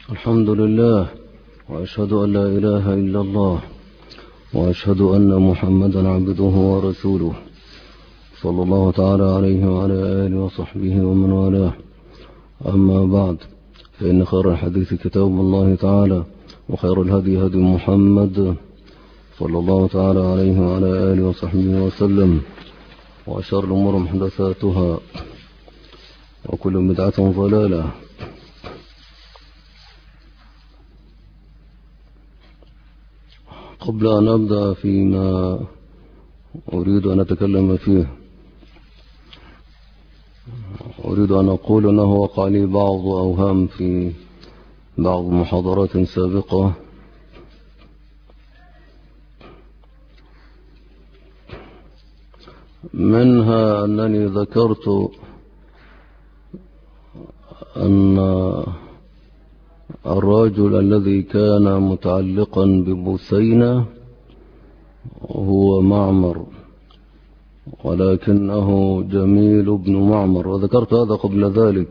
الحمد لله، وأشهد أن لا إله إلا الله، وأشهد أن محمدا عبده ورسوله، صلى الله تعالى عليه وعلى آله وصحبه ومن والاه. أما بعد، فإن خير الحديث كتاب الله تعالى، وخير الهدي هدي محمد صلى الله تعالى عليه وعلى آله وصحبه وسلم، وشر الأمور محدثاتها، وكل بدعة ضلالة. قبل أن أبدأ فيما أريد أن أتكلم فيه، أريد أن أقول أنه وقع لي بعض أوهام في بعض محاضرات سابقة، منها أنني ذكرت أن الرجل الذي كان متعلقا ببثينة هو معمر، ولكنه جميل بن معمر، وذكرت هذا قبل ذلك.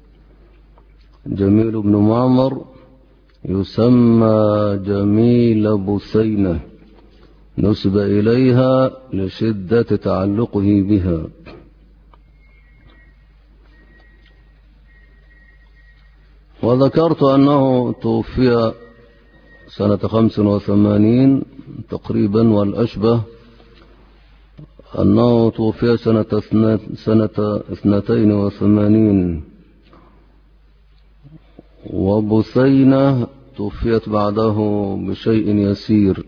جميل بن معمر يسمى جميل بثينة، نسب إليها لشدة تعلقه بها. وذكرت أنه توفي سنة 85 تقريبا، والأشبه أنه توفي سنة 82، وبثينة توفيت بعده بشيء يسير.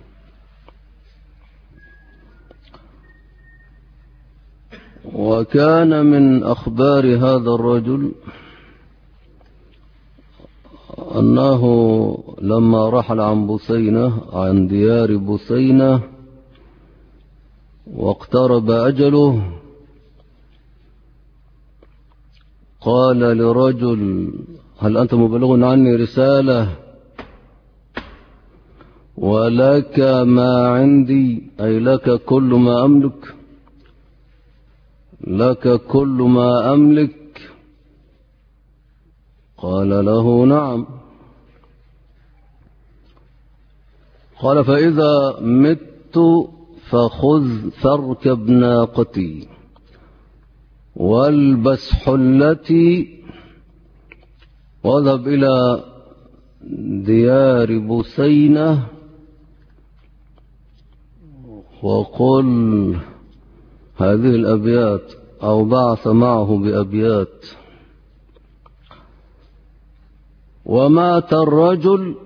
وكان من أخبار هذا الرجل أنه لما رحل عن بثينة، عن ديار بثينة، واقترب أجله، قال لرجل: هل أنت مبلغ عني رسالة ولك ما عندي، أي لك كل ما أملك، لك كل ما أملك؟ قال له: نعم. قال: فإذا مت فخذ فاركب ناقتي والبس حلتي واذهب إلى ديار بثينة وقل هذه الأبيات، أو بعث معه بأبيات. ومات الرجل،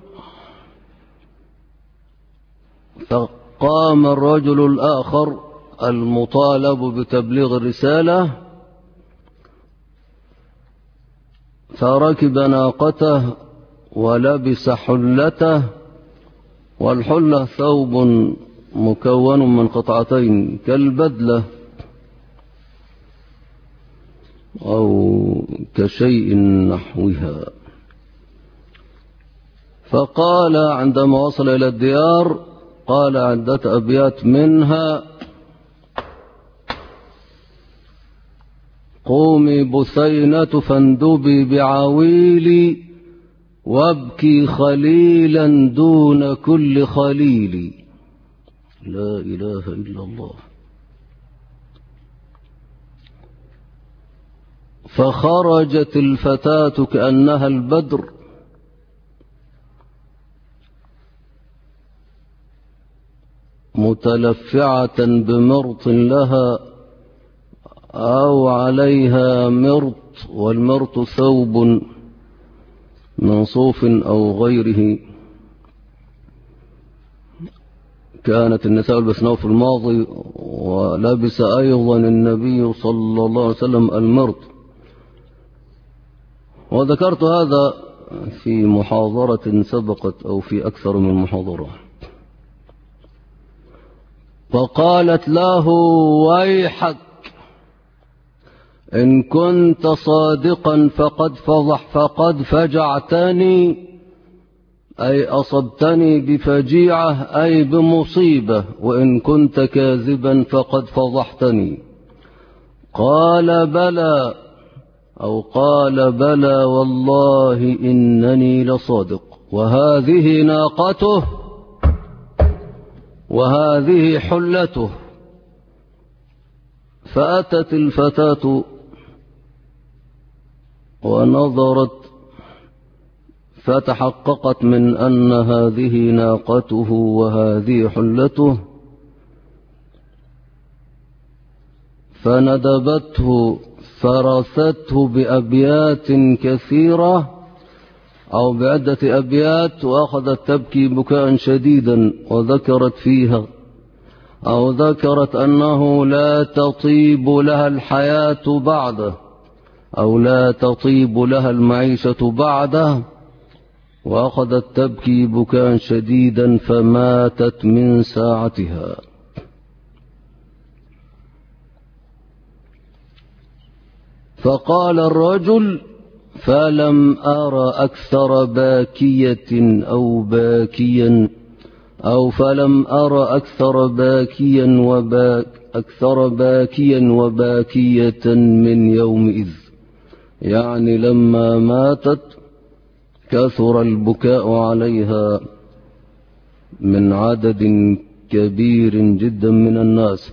فقام الرجل الآخر المطالب بتبليغ الرسالة، فركب ناقته ولبس حلته، والحلة ثوب مكون من قطعتين كالبدلة أو كشيء نحوها. فقال عندما وصل إلى الديار، قال عدة أبيات منها: قومي بثينة فاندبي بعويلي، وابكي خليلا دون كل خليل. لا إله إلا الله. فخرجت الفتاة كأنها البدر، متلفعة بمرط لها أو عليها مرط، والمرط ثوب من صوف أو غيره. كانت النساء يلبسنه في الماضي، ولبس أيضا النبي صلى الله عليه وسلم المرط. وذكرت هذا في محاضرة سبقت، أو في أكثر من محاضرة. فقالت له: ويحك، إن كنت صادقا فقد فجعتني، أي أصبتني بفجيعة، أي بمصيبة، وإن كنت كاذبا فقد فضحتني. قال: بلى، أو قال بلى والله إنني لصادق، وهذه ناقته وهذه حلته. فأتت الفتاة ونظرت فتحققت من أن هذه ناقته وهذه حلته، فندبته فرثته بأبيات كثيرة أو بعدة أبيات، وأخذت تبكي بكاء شديدا، وذكرت فيها أو ذكرت أنه لا تطيب لها الحياة بعده، أو لا تطيب لها المعيشة بعده، وأخذت تبكي بكاء شديدا فماتت من ساعتها. فقال الرجل: فلم أر أكثر باكية أو باكيا، أو فلم أر أكثر باكيا وباكية من يومئذ، يعني لما ماتت كثر البكاء عليها من عدد كبير جدا من الناس،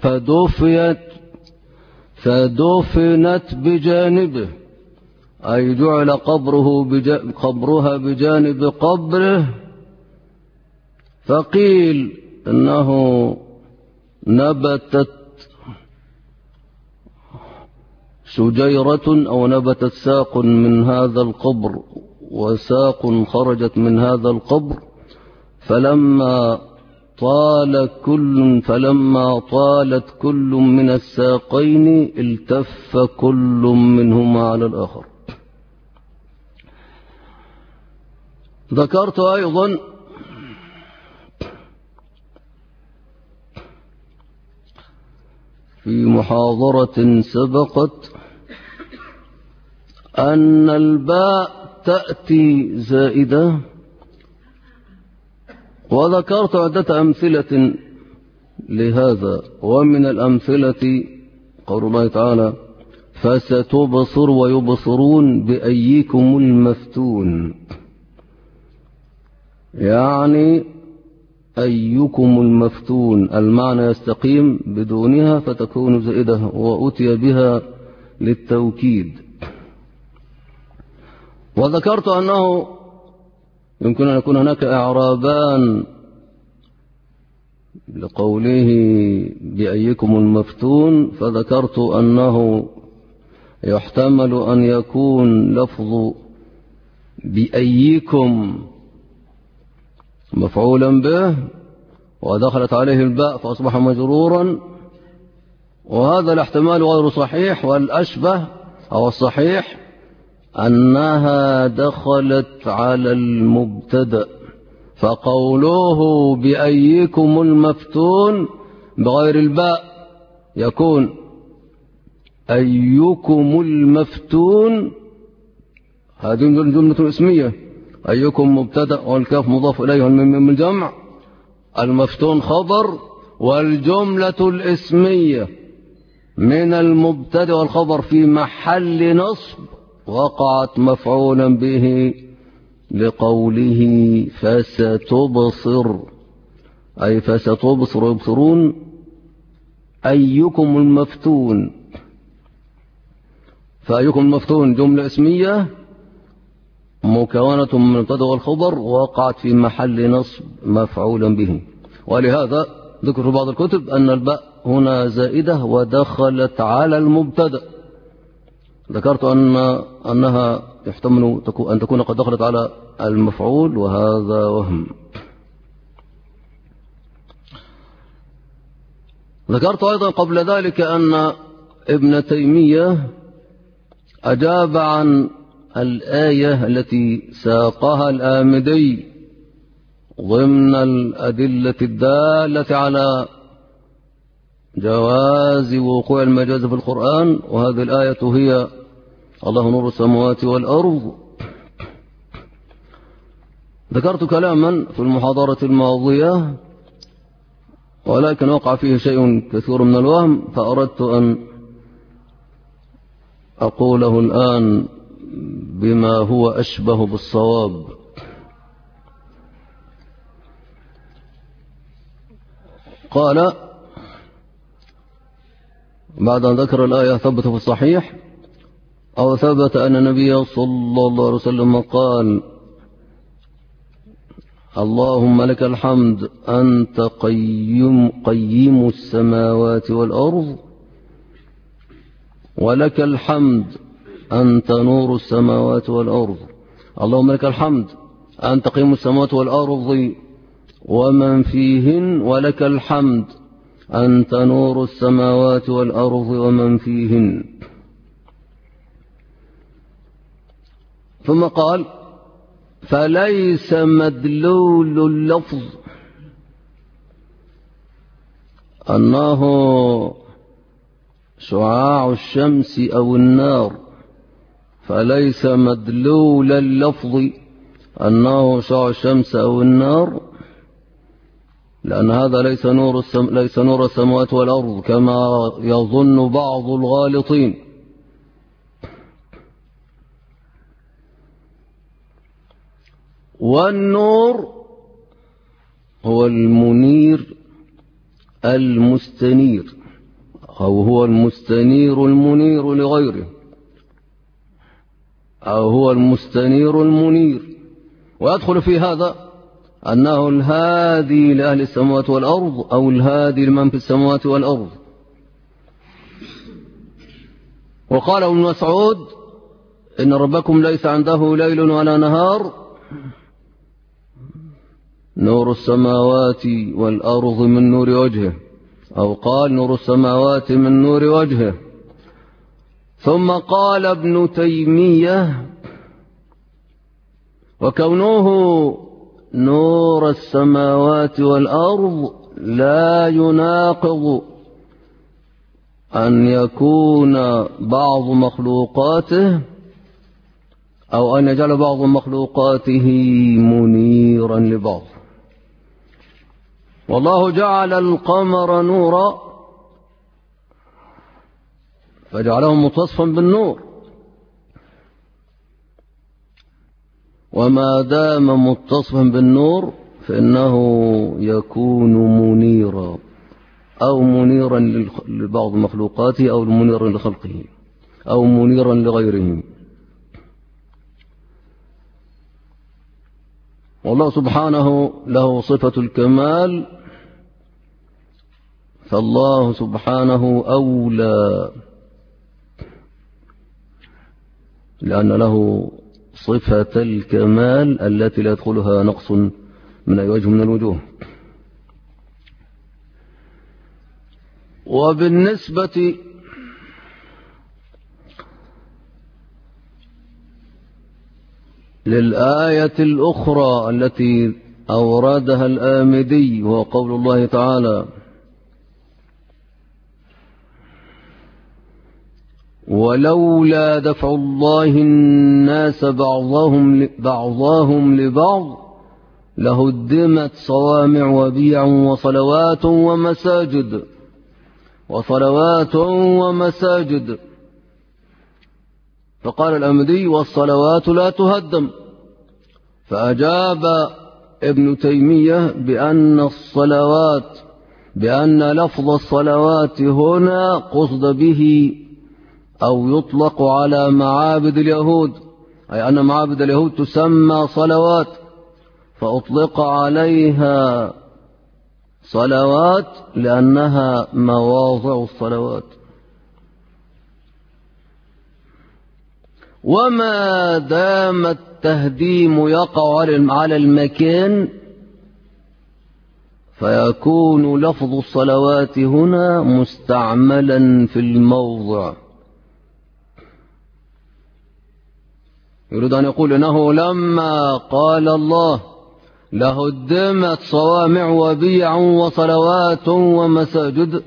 فدفنت بجانبه، أي جعل قبرها بجانب قبره. فقيل إنه نبتت شجيرة أو نبتت ساق من هذا القبر وساق خرجت من هذا القبر، فلما طالت كل من الساقين التف كل منهما على الآخر. ذكرت أيضا في محاضرة سبقت أن الباء تأتي زائدة، وذكرت عدة أمثلة لهذا. ومن الأمثلة قول الله تعالى: فستبصر ويبصرون بأيكم المفتون، يعني أيكم المفتون، المعنى يستقيم بدونها فتكون زائدة، وأتي بها للتوكيد. وذكرت أنه يمكن أن يكون هناك إعرابان لقوله بأيكم المفتون، فذكرت أنه يحتمل أن يكون لفظ بأيكم مفعولا به ودخلت عليه الباء فأصبح مجرورا، وهذا الاحتمال غير صحيح، والأشبه أو الصحيح أنها دخلت على المبتدأ، فقوله بأيكم المفتون بغير الباء يكون أيكم المفتون، هذه جملة اسمية، أيكم مبتدأ والكاف مضاف إليه من الجمع، المفتون خبر، والجملة الاسمية من المبتدأ والخبر في محل نصب وقعت مفعولا به لقوله فستبصر، أي فستبصر ويبصرون أيكم المفتون. فأيكم المفتون جملة اسمية مكونة من المبتدأ والخبر وقعت في محل نصب مفعولا به. ولهذا ذكر في بعض الكتب أن الباء هنا زائدة ودخلت على المبتدأ. ذكرت أنها يحتمل أن تكون قد دخلت على المفعول، وهذا وهم. ذكرت أيضا قبل ذلك أن ابن تيمية أجاب عن الآية التي ساقها الآمدي ضمن الأدلة الدالة على جواز وقوع المجاز في القرآن، وهذه الآية هي الله نور السماوات والأرض. ذكرت كلاما في المحاضرة الماضية ولكن وقع فيه شيء كثير من الوهم، فأردت أن أقوله الآن بما هو أشبه بالصواب. قال بعد أن ذكر الآية ثبت في الصحيح أو ثبت أن النبي صلى الله عليه وسلم قال: اللهم لك الحمد أنت قيم السماوات والأرض، ولك الحمد أنت نور السماوات والأرض. اللهم لك الحمد أنت قيم السماوات والأرض ومن فيهن، ولك الحمد أنت نور السماوات والأرض ومن فيهن. ثم قال: فليس مدلول اللفظ أنه شعاع الشمس أو النار، فليس مدلول اللفظ أنه شعاع الشمس أو النار، لأن هذا ليس نور السماوات والأرض كما يظن بعض الغالطين. والنور هو المنير المستنير، أو هو المستنير المنير لغيره، أو هو المستنير المنير. ويدخل في هذا أنه الهادي لأهل السماوات والأرض، أو الهادي لمن في السماوات والأرض. وقال ابن مسعود: إن ربكم ليس عنده ليل ولا نهار، نور السماوات والأرض من نور وجهه، أو قال نور السماوات من نور وجهه. ثم قال ابن تيمية: وكونه نور السماوات والأرض لا يناقض أن يكون بعض مخلوقاته، أو أن يجعل بعض مخلوقاته منيرا لبعض. والله جعل القمر نورا فجعله متصفا بالنور، وما دام متصفا بالنور فإنه يكون منيرا، أو منيرا لبعض مخلوقاته، أو منيرا لخلقه، أو منيرا لغيره. والله سبحانه له صفة الكمال، فالله سبحانه أولى، لأن له صفة الكمال التي لا يدخلها نقص من أي وجه من الوجوه. وبالنسبة للآية الأخرى التي أوردها الآمدي، وهو قول الله تعالى: ولولا دفع الله الناس بعضهم لبعض لهدمت صوامع وبيع وصلوات ومساجد. فقال الأمدي: والصلوات لا تهدم. فأجاب ابن تيمية بأن لفظ الصلوات هنا قصد به أو يطلق على معابد اليهود، أي أن معابد اليهود تسمى صلوات، فأطلق عليها صلوات لأنها مواضع الصلوات. وما دام التهديم يقع على المكان فيكون لفظ الصلوات هنا مستعملا في الموضع. يريد أن يقول إنه لما قال الله لهدمت صوامع وبيع وصلوات ومساجد،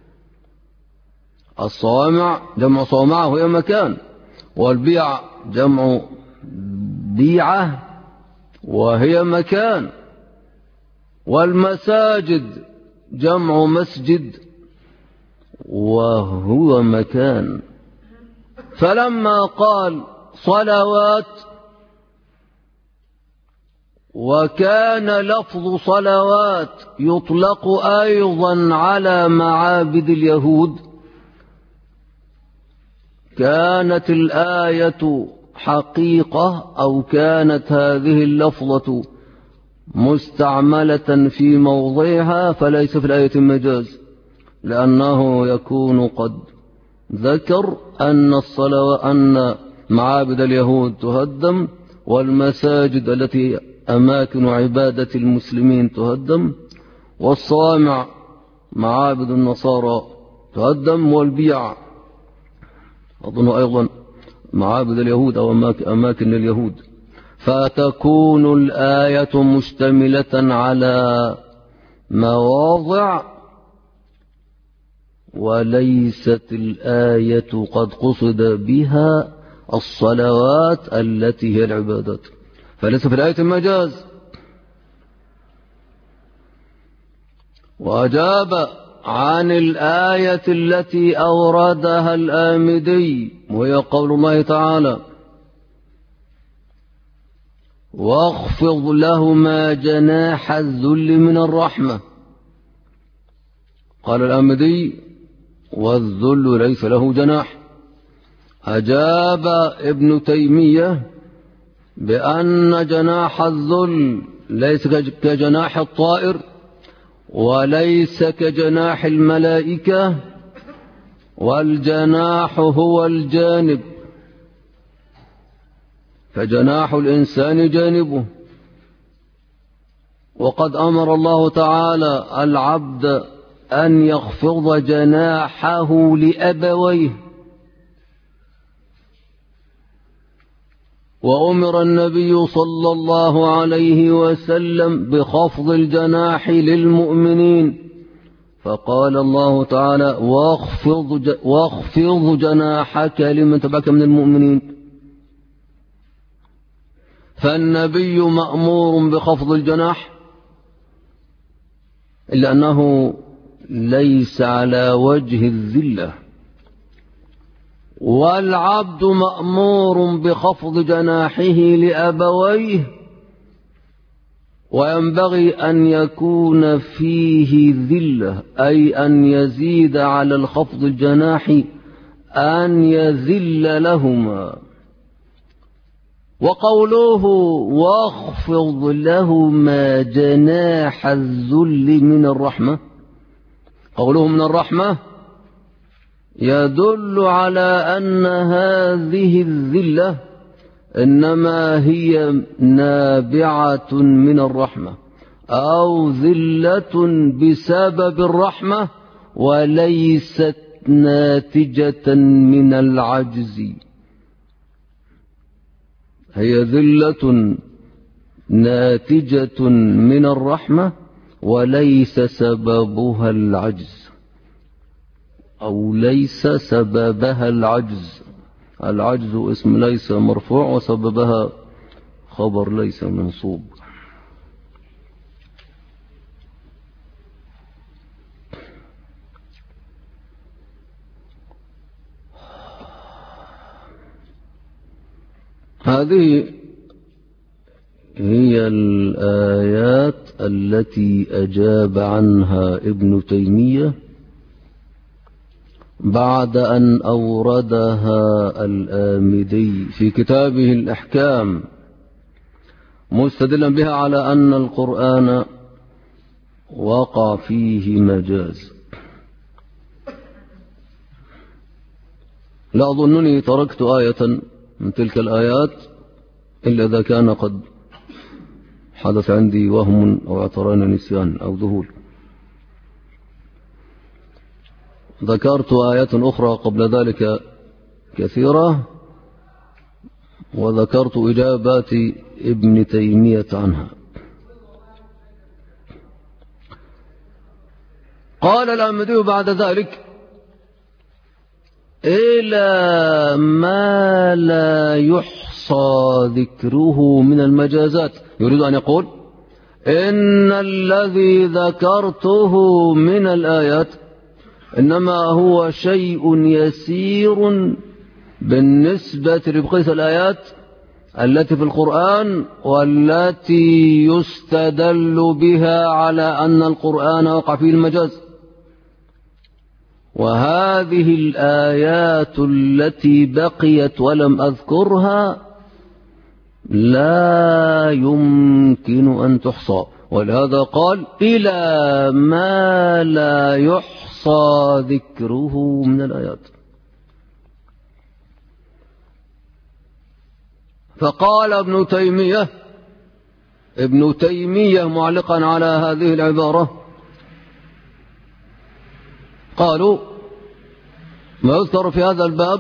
الصوامع جمع صومعة وهي مكان، والبيع جمع بيعة وهي مكان، والمساجد جمع مسجد وهو مكان. فلما قال صلوات وكان لفظ صلوات يطلق أيضا على معابد اليهود كانت الآية حقيقة أو كانت هذه اللفظة مستعملة في موضعها فليس في الآية مجاز، لأنه يكون قد ذكر أن معابد اليهود تهدم والمساجد التي أماكن عبادة المسلمين تهدم والصوامع معابد النصارى تهدم والبيع أظن أيضا معابد اليهود أو أماكن اليهود، فتكون الآية مشتملة على مواضع وليست الآية قد قصد بها الصلوات التي هي العبادات، فليس في الآية مجاز. وأجاب عن الآية التي أوردها الآمدي وهي قول الله تعالى واخفض لهما جناح الذل من الرحمة. قال الآمدي والذل ليس له جناح. أجاب ابن تيمية بأن جناح الذل ليس كجناح الطائر وليس كجناح الملائكة، والجناح هو الجانب، فجناح الإنسان جانبه. وقد أمر الله تعالى العبد أن يخفض جناحه لأبويه، وأمر النبي صلى الله عليه وسلم بخفض الجناح للمؤمنين، فقال الله تعالى واخفض جناحك لمن تبعك من المؤمنين. فالنبي مأمور بخفض الجناح إلا أنه ليس على وجه الذلة، والعبد مأمور بخفض جناحه لأبويه، وينبغي أن يكون فيه ذلة أي أن يزيد على الخفض الجناح أن يذل لهما. وقوله واخفض لهما جناح الذل من الرحمة، قوله من الرحمة يدل على أن هذه الذلة إنما هي نابعة من الرحمة أو ذلة بسبب الرحمة وليست ناتجة من العجز، هي ذلة ناتجة من الرحمة وليس سببها العجز أو ليس سببها العجز. العجز اسم ليس مرفوع وسببها خبر ليس منصوب. هذه هي الآيات التي أجاب عنها ابن تيمية بعد أن أوردها الآمدي في كتابه الأحكام مستدلا بها على أن القرآن وقع فيه مجاز. لا أظنني تركت آية من تلك الآيات إلا إذا كان قد حدث عندي وهم أو اعتراني نسيان أو ذهول. ذكرت آيات أخرى قبل ذلك كثيرة وذكرت إجابات ابن تيمية عنها. قال الآمدي بعد ذلك إلى ما لا يحصى ذكره من المجازات، يريد أن يقول إن الذي ذكرته من الآيات إنما هو شيء يسير بالنسبة لبقية الآيات التي في القرآن والتي يستدل بها على أن القرآن وقع فيه المجاز. وهذه الآيات التي بقيت ولم أذكرها لا يمكن أن تحصى، ولهذا قال إلى ما لا يحصى ذكره من الآيات. فقال ابن تيمية معلقا على هذه العبارة قالوا ما يذكر في هذا الباب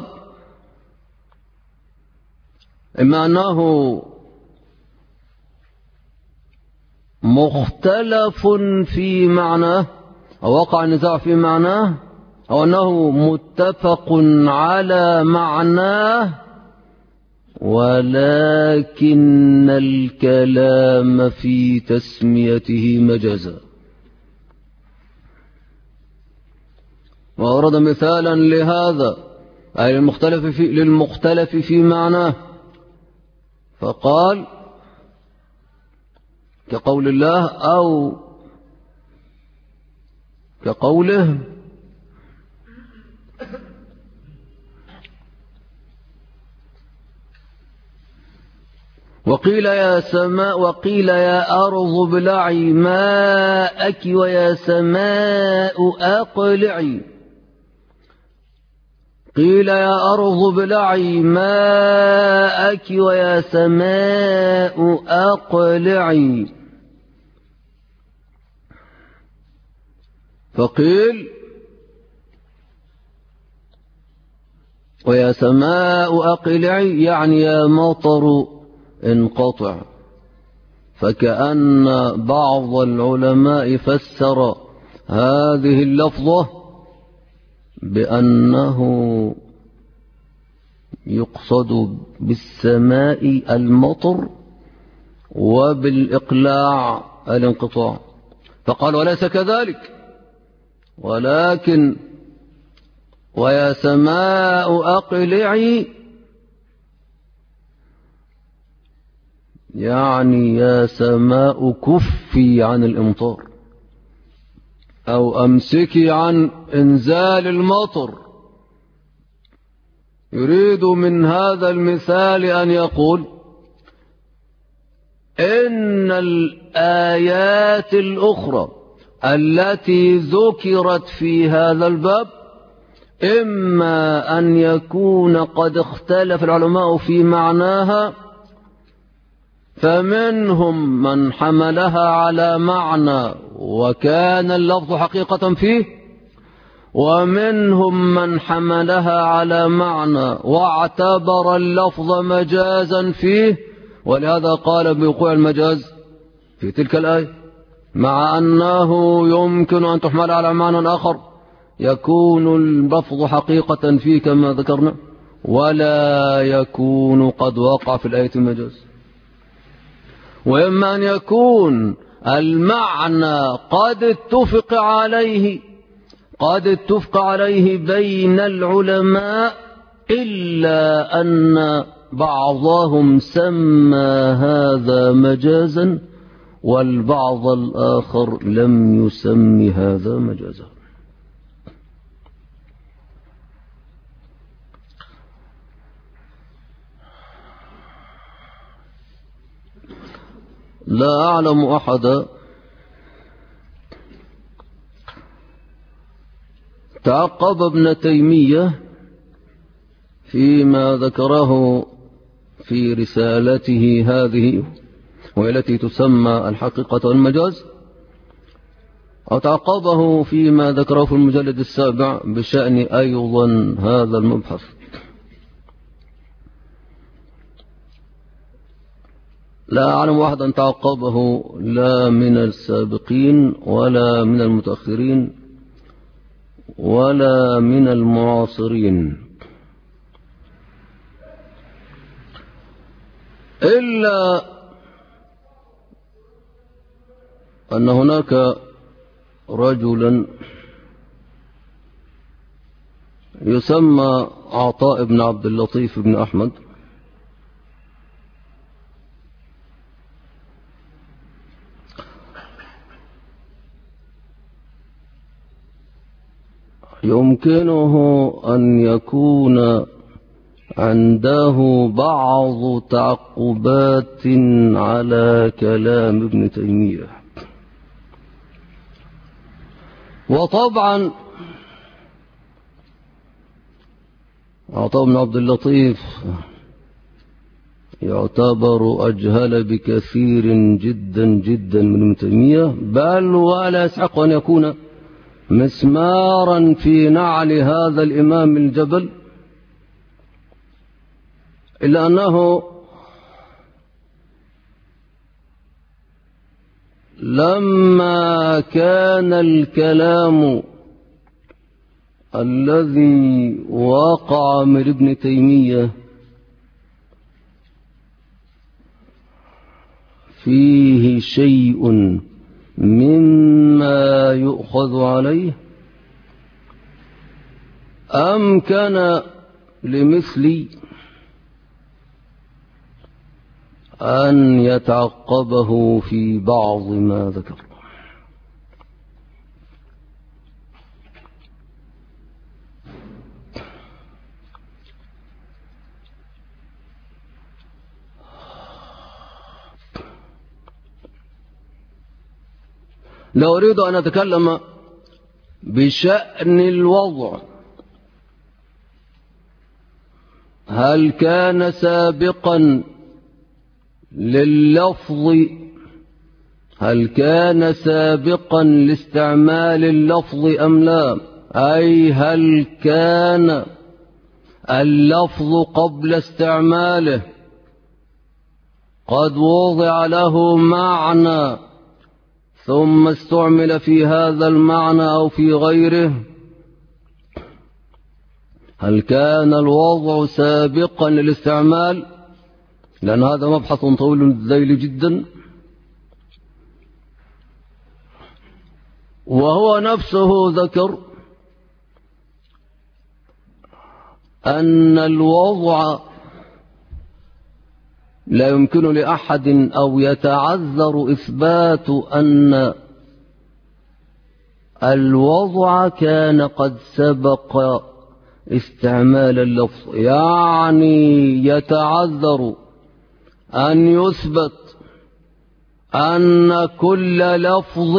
إما أنه مختلف في معناه أو وقع النزاع في معناه، أو أنه متفق على معناه، ولكن الكلام في تسميته مجازا. وأورد مثالا لهذا أي للمختلف في معناه، فقال كقول الله أو كقوله وقيل يا سماء وقيل يا أرض ابلعي ماءك ويا سماء أقلعي. قيل يا أرض ابلعي ماءك ويا سماء أقلعي. فقيل ويا سماء أقلعي يعني يا مطر انقطع. فكأن بعض العلماء فسر هذه اللفظة بأنه يقصد بالسماء المطر وبالإقلاع الانقطاع، فقال وليس كذلك، ولكن ويا سماء أقلعي يعني يا سماء كفي عن الامطار أو أمسكي عن إنزال المطر. يريد من هذا المثال أن يقول إن الآيات الأخرى التي ذكرت في هذا الباب إما أن يكون قد اختلف العلماء في معناها، فمنهم من حملها على معنى وكان اللفظ حقيقة فيه، ومنهم من حملها على معنى واعتبر اللفظ مجازا فيه، ولهذا قال بوقوع المجاز في تلك الآية، مع أنه يمكن أن تحمل على معنى آخر يكون اللفظ حقيقة فيه كما ذكرنا، ولا يكون قد وقع في الآية المجاز. وإما أن يكون المعنى قد اتفق عليه بين العلماء، إلا أن بعضهم سمى هذا مجازا والبعض الآخر لم يسمي هذا مجازا. لا أعلم أحدا تعقب ابن تيمية فيما ذكره في رسالته هذه والتي تسمى الحقيقة والمجاز، أو تعقبه فيما ذكره في المجلد 7 بشأن أيضا هذا المبحث. لا أعلم أحدا تعقبه لا من السابقين ولا من المتأخرين ولا من المعاصرين، إلا أن هناك رجلا يسمى عطاء بن عبد اللطيف بن أحمد، يمكنه أن يكون عنده بعض تعقبات على كلام ابن تيمية. وطبعا عطاء بن عبد اللطيف يعتبر أجهل بكثير جدا جدا من ابن تيمية، بل ولا يسحق أن يكون مسمارا في نعل هذا الإمام الجبل، إلا أنه لما كان الكلام الذي وقع من ابن تيمية فيه شيء مما يؤخذ عليه، أمكن لمثلي أن يتعقبه في بعض ما ذكر. لا أريد أن أتكلم بشأن الوضع، هل كان سابقا لللفظ، هل كان سابقا لاستعمال اللفظ أم لا، أي هل كان اللفظ قبل استعماله قد وضع له معنى ثم استعمل في هذا المعنى أو في غيره، هل كان الوضع سابقا للاستعمال، لأن هذا مبحث طويل الذيل جدا، وهو نفسه ذكر أن الوضع لا يمكن لأحد أو يتعذر إثبات أن الوضع كان قد سبق استعمال اللفظ، يعني يتعذر أن يثبت أن كل لفظ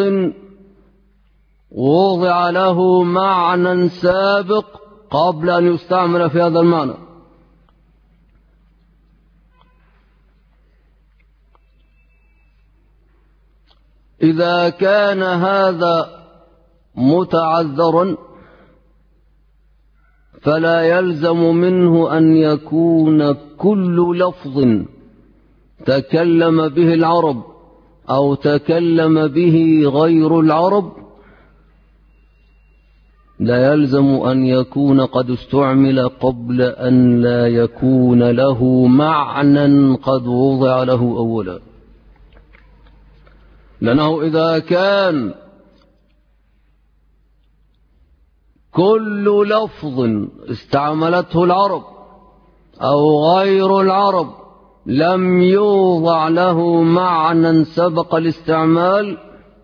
وضع له معنى سابق قبل أن يستعمل في هذا المعنى. إذا كان هذا متعذرا فلا يلزم منه أن يكون كل لفظ تكلم به العرب أو تكلم به غير العرب لا يلزم أن يكون قد استعمل قبل أن لا يكون له معنى قد وضع له أولا، لأنه إذا كان كل لفظ استعملته العرب أو غير العرب لم يوضع له معنى سبق الاستعمال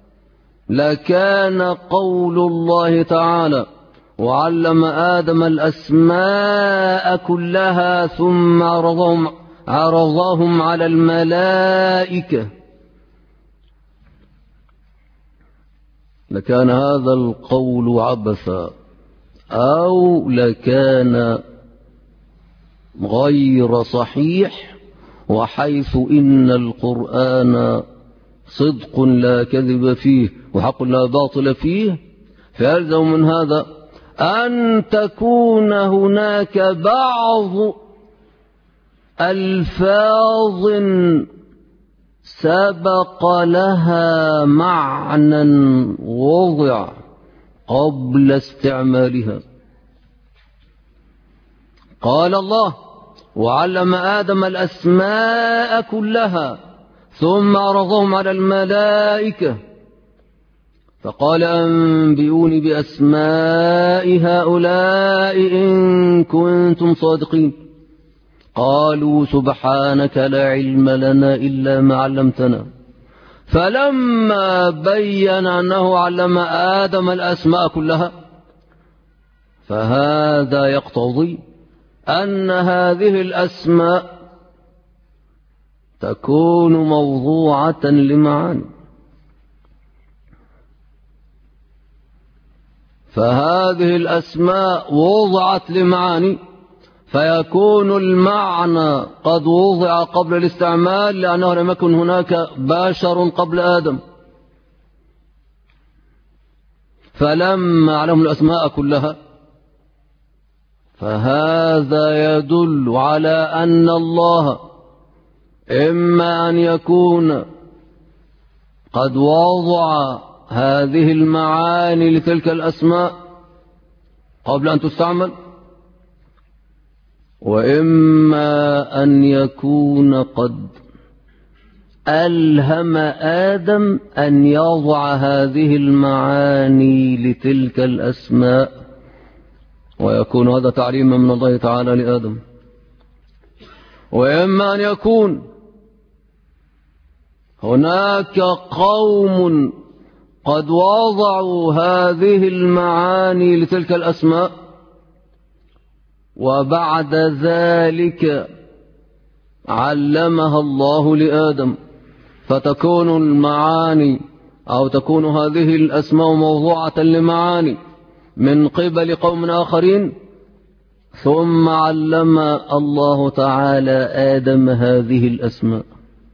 لكان قول الله تعالى وعلم آدم الأسماء كلها ثم عرضهم على الملائكة، لكان هذا القول عبثا أو لكان غير صحيح، وحيث إن القرآن صدق لا كذب فيه وحق لا باطل فيه، فيلزم من هذا أن تكون هناك بعض ألفاظ سبق لها معنى وضع قبل استعمالها. قال الله وعلم آدم الأسماء كلها ثم عرضهم على الملائكة، فقال أنبئوني بأسماء هؤلاء إن كنتم صادقين. قالوا سبحانك لا علم لنا إلا ما علمتنا. فلما بين أنه علم آدم الأسماء كلها فهذا يقتضي أن هذه الأسماء تكون موضوعة لمعاني، فهذه الأسماء وضعت لمعاني، فيكون المعنى قد وضع قبل الاستعمال لأنه لم يكن هناك بشر قبل آدم. فلما علموا الأسماء كلها فهذا يدل على أن الله إما أن يكون قد وضع هذه المعاني لتلك الأسماء قبل أن تستعمل، وإما أن يكون قد ألهم آدم أن يضع هذه المعاني لتلك الأسماء، ويكون هذا تعليما من الله تعالى لآدم. وإما أن يكون هناك قوم قد وضعوا هذه المعاني لتلك الأسماء وبعد ذلك علمها الله لآدم، فتكون المعاني أو تكون هذه الأسماء موضوعة لمعاني من قبل قوم آخرين، ثم علم الله تعالى آدم هذه الأسماء.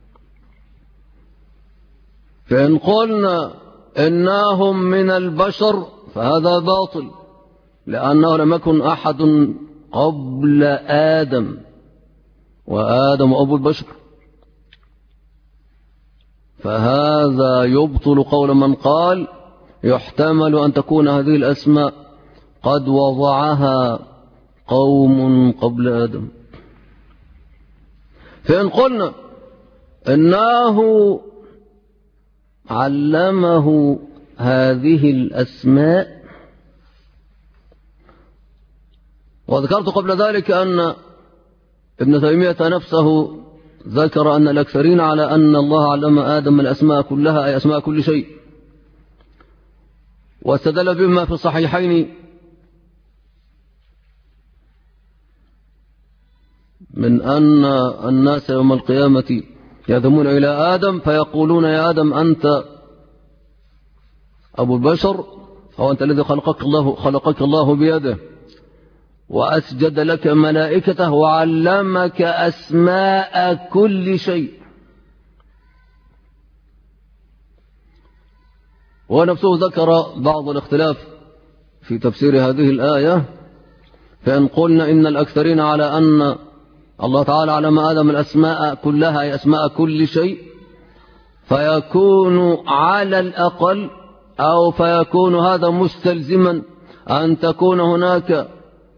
فإن قلنا إنهم من البشر فهذا باطل، لأنه لم يكن أحد قبل آدم، وآدم أبو البشر، فهذا يبطل قول من قال يحتمل أن تكون هذه الأسماء قد وضعها قوم قبل آدم. فإن قلنا إنه علمه هذه الأسماء، وذكرت قبل ذلك أن ابن تيمية نفسه ذكر أن الأكثرين على أن الله علم آدم الأسماء كلها، أي أسماء كل شيء، واستدل بما في الصحيحين من أن الناس يوم القيامة يذهبون إلى آدم فيقولون يا آدم أنت أبو البشر، أو أنت الذي خلقك الله بيده وأسجد لك ملائكته وعلمك أسماء كل شيء. ونفسه ذكر بعض الاختلاف في تفسير هذه الآية. فإن قلنا إن الأكثرين على أن الله تعالى علم آدم الأسماء كلها أي أسماء كل شيء، فيكون على الأقل أو فيكون هذا مستلزما أن تكون هناك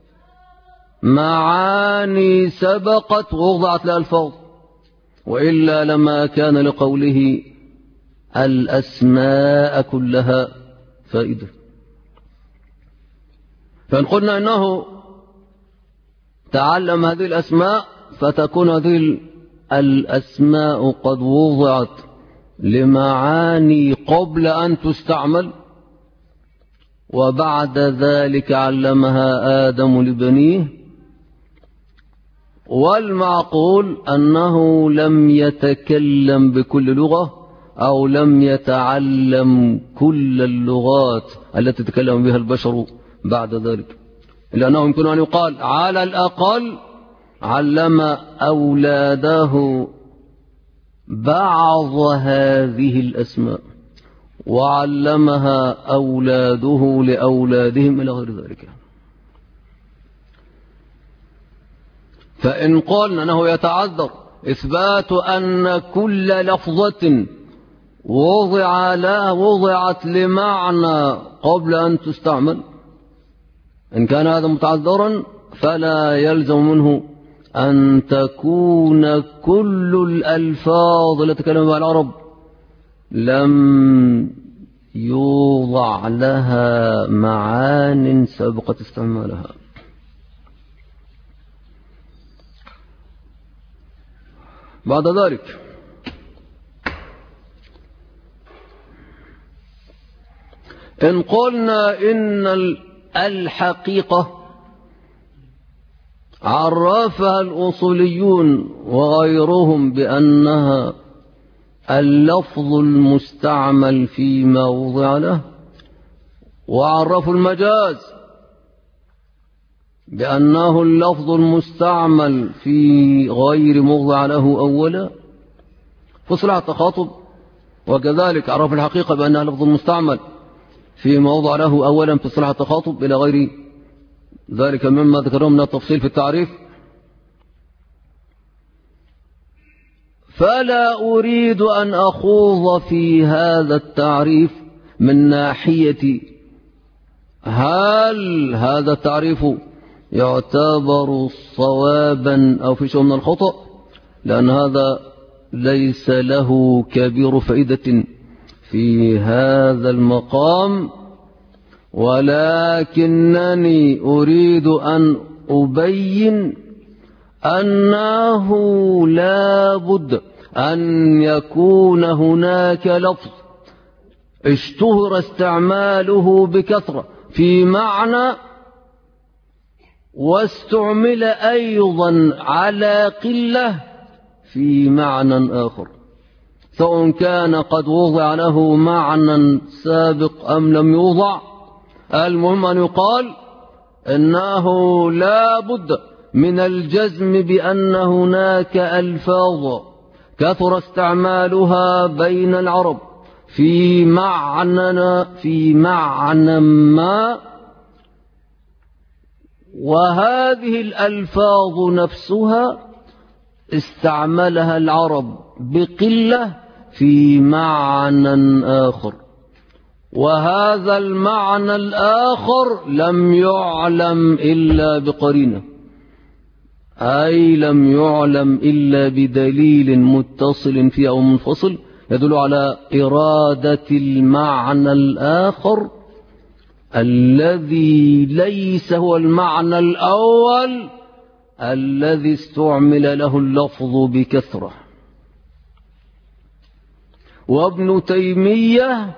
معاني سبقت ووضعت لألفاظ، وإلا لما كان لقوله الأسماء كلها فائدة. فإن قلنا إنه تعلم هذه الأسماء فتكون هذه الأسماء قد وضعت لمعاني قبل أن تستعمل، وبعد ذلك علمها آدم لبنيه. والمعقول أنه لم يتكلم بكل لغة أو لم يتعلم كل اللغات التي تكلم بها البشر بعد ذلك، لأنه يمكن أن يقال على الأقل علم أولاده بعض هذه الأسماء وعلمها أولاده لأولادهم إلى غير ذلك. فإن قلنا أنه يتعذر إثبات أن كل لفظة وضعت لمعنى قبل أن تستعمل، إن كان هذا متعذرا فلا يلزم منه أن تكون كل الألفاظ التي تكلم بها العرب لم يوضع لها معان سبقت استعمالها. بعد ذلك إن قلنا إن الحقيقة عرفها الأصوليون وغيرهم بأنها اللفظ المستعمل فيما وضع له، وعرفوا المجاز بأنه اللفظ المستعمل في غير موضع له أولا في اصطلاح التخاطب، وكذلك عرفوا الحقيقة بأنها لفظ مستعمل في موضع له أولا في اصطلاح التخاطب إلى غير ذلك مما ذكرهم من التفصيل في التعريف. فلا أريد أن أخوض في هذا التعريف من ناحية هل هذا التعريف يعتبر صوابا أو في شيء من الخطأ، لأن هذا ليس له كبير فائدة في هذا المقام، ولكنني أريد أن أبين أنه لا بد أن يكون هناك لفظ اشتهر استعماله بكثرة في معنى، واستعمل أيضا على قلة في معنى آخر، سواء كان قد وضع له معنى سابق أم لم يوضع. المهم أن يقال إنه لا بد من الجزم بأن هناك ألفاظ كثر استعمالها بين العرب في معنى ما، وهذه الألفاظ نفسها استعملها العرب بقلة في معنى آخر، وهذا المعنى الآخر لم يعلم إلا بقرينة، أي لم يعلم إلا بدليل متصل فيه أو منفصل يدل على إرادة المعنى الآخر الذي ليس هو المعنى الأول الذي استعمل له اللفظ بكثرة. وابن تيمية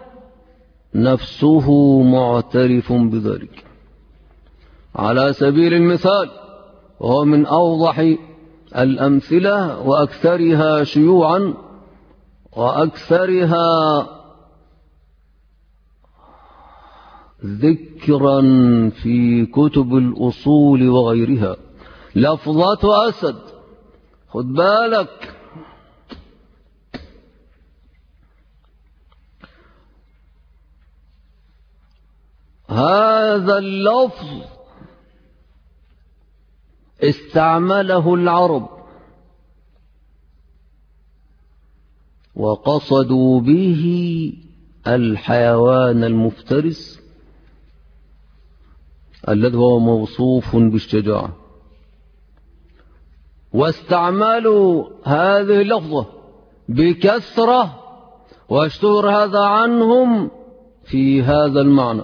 نفسه معترف بذلك. على سبيل المثال، وهو من أوضح الأمثلة وأكثرها شيوعا وأكثرها ذكرا في كتب الأصول وغيرها، لفظة أسد. خد بالك، هذا اللفظ استعمله العرب وقصدوا به الحيوان المفترس الذي هو موصوف بالشجاعة، واستعملوا هذه اللفظة بكثرة، واشتهر هذا عنهم في هذا المعنى.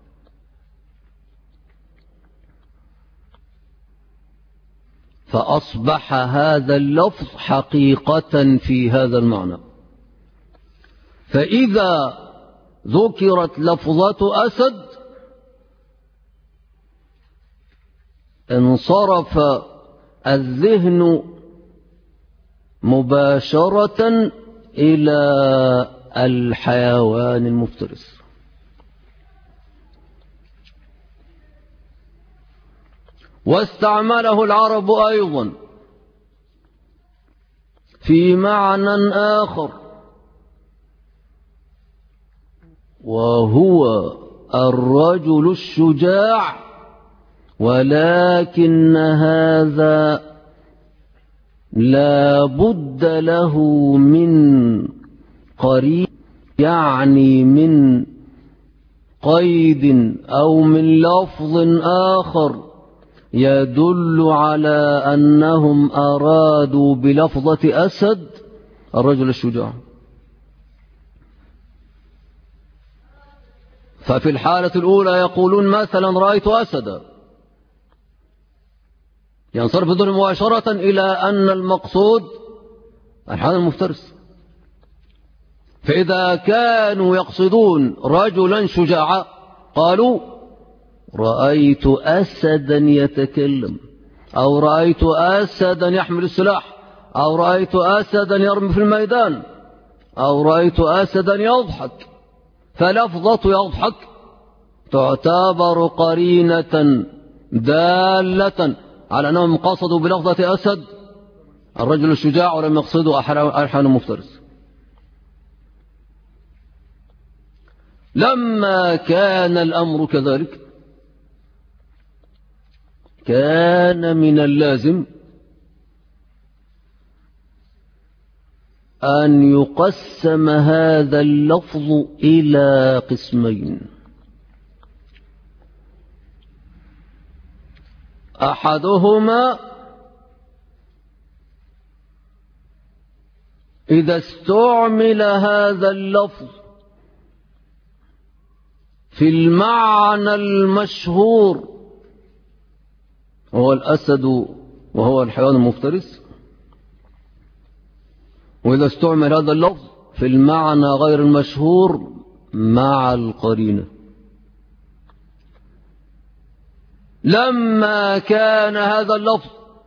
فأصبح هذا اللفظ حقيقة في هذا المعنى. فإذا ذكرت لفظة أسد انصرف الذهن مباشرة إلى الحيوان المفترس. واستعمله العرب أيضا في معنى آخر، وهو الرجل الشجاع، ولكن هذا لا بد له من قرين، يعني من قيد أو من لفظ آخر يدل على أنهم أرادوا بلفظة أسد الرجل الشجاع. ففي الحالة الأولى يقولون مثلا رأيت أسدا، ينصرف الذهن مباشرة إلى أن المقصود الحيوان المفترس. فإذا كانوا يقصدون رجلا شجاعا قالوا رأيت أسدا يتكلم، أو رأيت أسدا يحمل السلاح، أو رأيت أسدا يرمي في الميدان، أو رأيت أسدا يضحك. فلفظة يضحك تعتبر قرينة دالة على أنهم قصدوا بلفظة أسد الرجل الشجاع ولم يقصدوا الحيوان المفترس. لما كان الأمر كذلك كان من اللازم أن يقسم هذا اللفظ إلى قسمين: أحدهما إذا استعمل هذا اللفظ في المعنى المشهور وهو الأسد وهو الحيوان المفترس، وإذا استعمل هذا اللفظ في المعنى غير المشهور مع القرينة. لما كان هذا اللفظ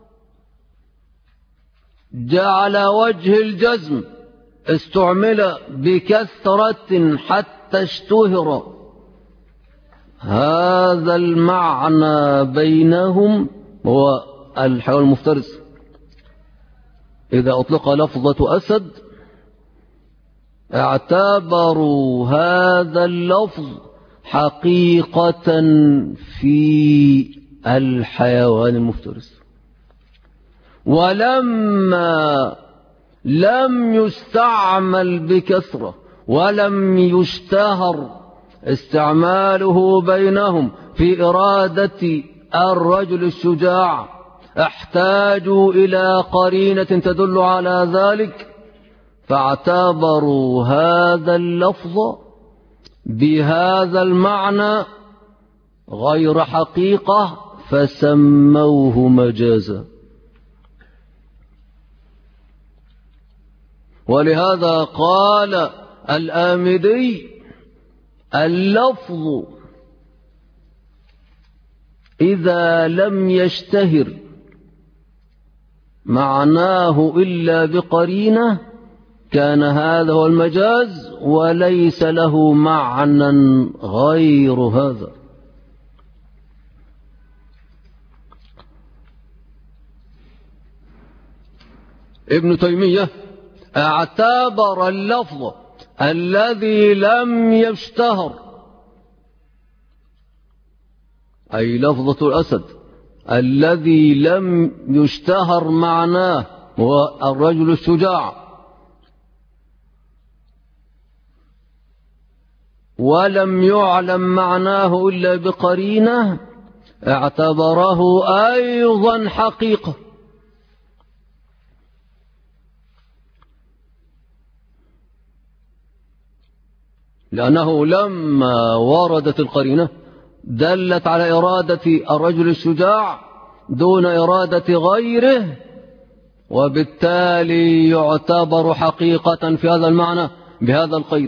جعل وجه الجزم استعمل بكثرة حتى اشتهر هذا المعنى بينهم هو الحيوان المفترس، إذا أطلق لفظة أسد اعتبروا هذا اللفظ حقيقة في الحيوان المفترس. ولما لم يستعمل بكثرة ولم يشتهر استعماله بينهم في إرادة الرجل الشجاع احتاجوا إلى قرينة تدل على ذلك، فاعتبروا هذا اللفظ بهذا المعنى غير حقيقة فسموه مجازا. ولهذا قال الآمدي: اللفظ إذا لم يشتهر معناه إلا بقرينة كان هذا هو المجاز وليس له معنى غير هذا. ابن تيمية اعتبر اللفظ الذي لم يشتهر، أي لفظة الأسد الذي لم يشتهر معناه هو الرجل الشجاع ولم يعلم معناه إلا بقرينة، اعتبره أيضا حقيقة، لأنه لما وردت القرينة دلت على إرادة الرجل الشجاع دون إرادة غيره، وبالتالي يعتبر حقيقة في هذا المعنى بهذا القيد.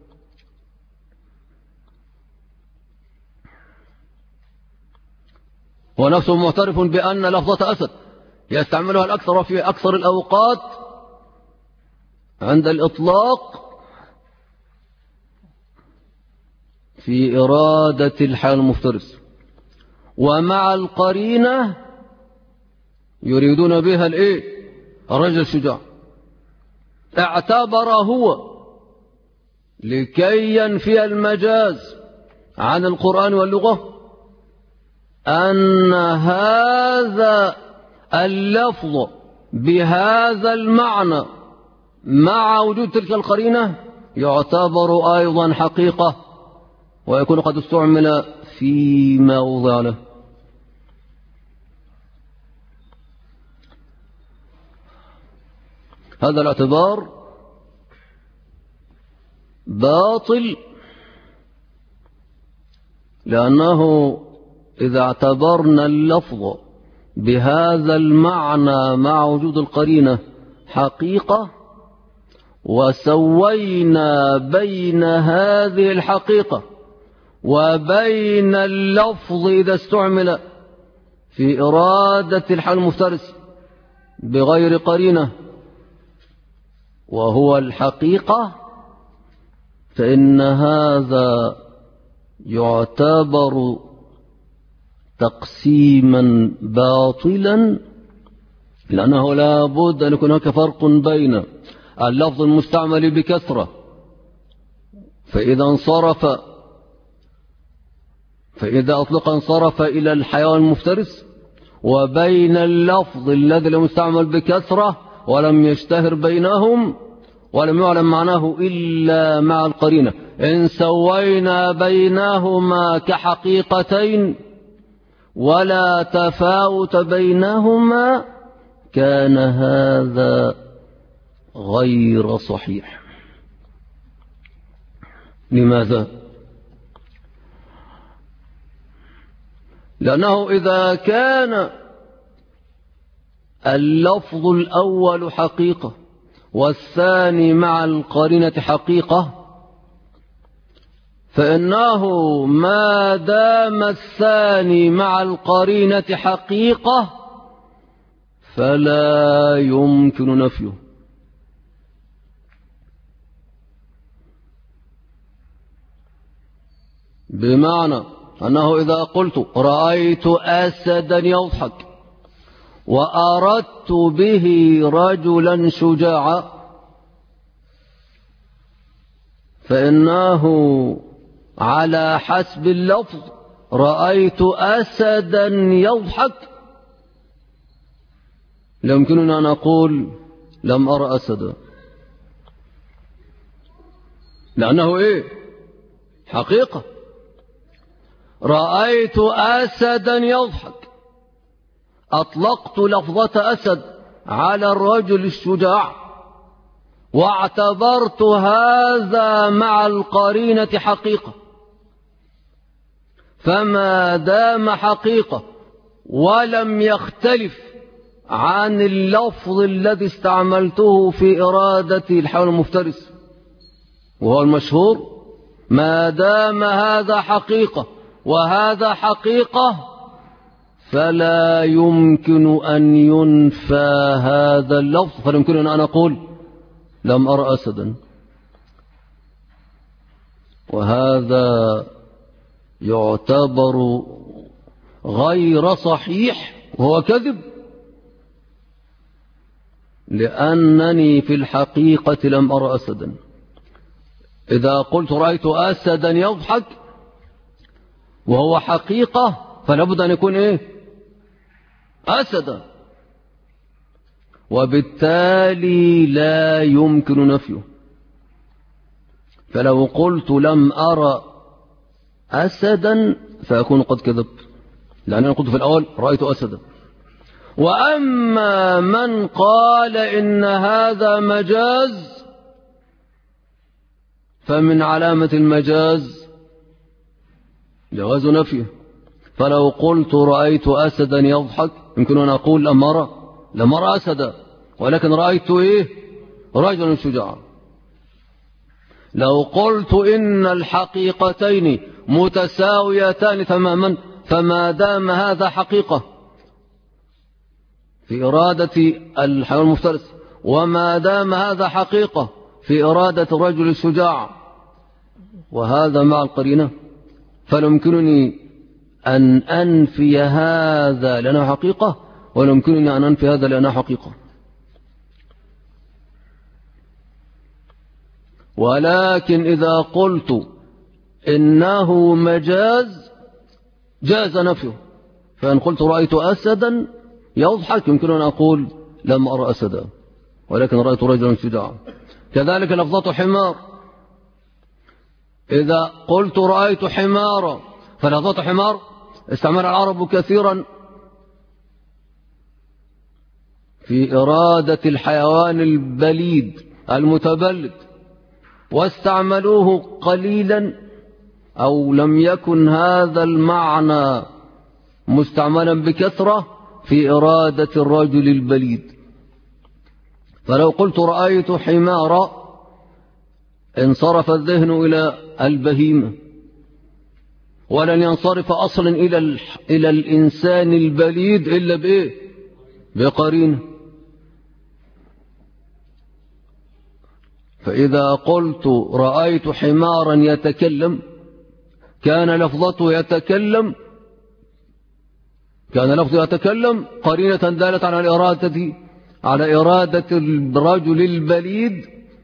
ونفسه معترف بأن لفظة أسد يستعملها الأكثر في أكثر الأوقات عند الإطلاق في إرادة الحيوان المفترس، ومع القرينة يريدون بها الرجل الشجاع. اعتبر هو لكي ينفي المجاز عن القرآن واللغة أن هذا اللفظ بهذا المعنى مع وجود تلك القرينة يعتبر أيضا حقيقة ويكون قد استعمل فيما وضع له. هذا الاعتبار باطل لأنه إذا اعتبرنا اللفظ بهذا المعنى مع وجود القرينة حقيقة، وسوينا بين هذه الحقيقة وبين اللفظ إذا استعمل في إرادة الحال المفترس بغير قرينة وهو الحقيقة، فإن هذا يعتبر تقسيما باطلا، لأنه لا بد أن يكون هناك فرق بين اللفظ المستعمل بكثرة فإذا أطلق انصرف إلى الحيوان المفترس، وبين اللفظ الذي لم يستعمل بكثرة ولم يشتهر بينهم ولم يعلم معناه إلا مع القرينة. إن سوينا بينهما كحقيقتين ولا تفاوت بينهما كان هذا غير صحيح. لماذا؟ لأنه إذا كان اللفظ الأول حقيقة والثاني مع القرينة حقيقة، فإنه ما دام الثاني مع القرينة حقيقة فلا يمكن نفيه. بمعنى أنه إذا قلت رأيت أسدا يضحك وأردت به رجلا شجاعا، فإنه على حسب اللفظ رأيت أسدا يضحك لا يمكننا أن أقول لم أرى أسدا، لأنه إيه؟ حقيقة. رأيت أسدا يضحك، أطلقت لفظة أسد على الرجل الشجاع واعتبرت هذا مع القرينة حقيقة، فما دام حقيقة ولم يختلف عن اللفظ الذي استعملته في إرادة الحيوان المفترس وهو المشهور، ما دام هذا حقيقة وهذا حقيقة فلا يمكن أن ينفى هذا اللفظ، فلا يمكن أن أقول لم أرى أسدا. وهذا يعتبر غير صحيح وهو كذب، لأنني في الحقيقة لم أرى أسدا. إذا قلت رأيت أسدا يضحك وهو حقيقة فلا بد أن يكون إيه؟ أسدا، وبالتالي لا يمكن نفيه. فلو قلت لم أرى أسدا فأكون قد كذبت، لأنني قلت في الأول رأيت أسدا. وأما من قال إن هذا مجاز فمن علامة المجاز جواز نفيه. فلو قلت رأيت أسدا يضحك يمكن أن أقول لم أرى أسدا، ولكن رأيت إيه؟ رجلا شجاعا. لو قلت إن الحقيقتين متساويتان تماما، فما دام هذا حقيقة في إرادة الحيوان المفترس وما دام هذا حقيقة في إرادة الرجل الشجاع وهذا مع القرينة، فلا يمكنني أن أنفي هذا لأنه حقيقة ولا يمكنني أن أنفي هذا لأنه حقيقة. ولكن إذا قلت إنه مجاز جاز نفيه، فإن قلت رأيت أسدا يضحك يمكن أن أقول لم أرى أسدا ولكن رأيت رجلا شجاعا. كذلك لفظة حمار، إذا قلت رأيت حمارا، فلفظة حمار استعمل العرب كثيرا في إرادة الحيوان البليد المتبلد، واستعملوه قليلا أو لم يكن هذا المعنى مستعملا بكثرة في إرادة الرجل البليد. فلو قلت رأيت حمارا انصرف الذهن إلى البهيمة، ولن ينصرف أصلا إلى الإنسان البليد إلا بإيه؟ بقرينه. فإذا قلت رأيت حمارا يتكلم كان لفظته يتكلم قرينة دالة على إرادة الرجل البليد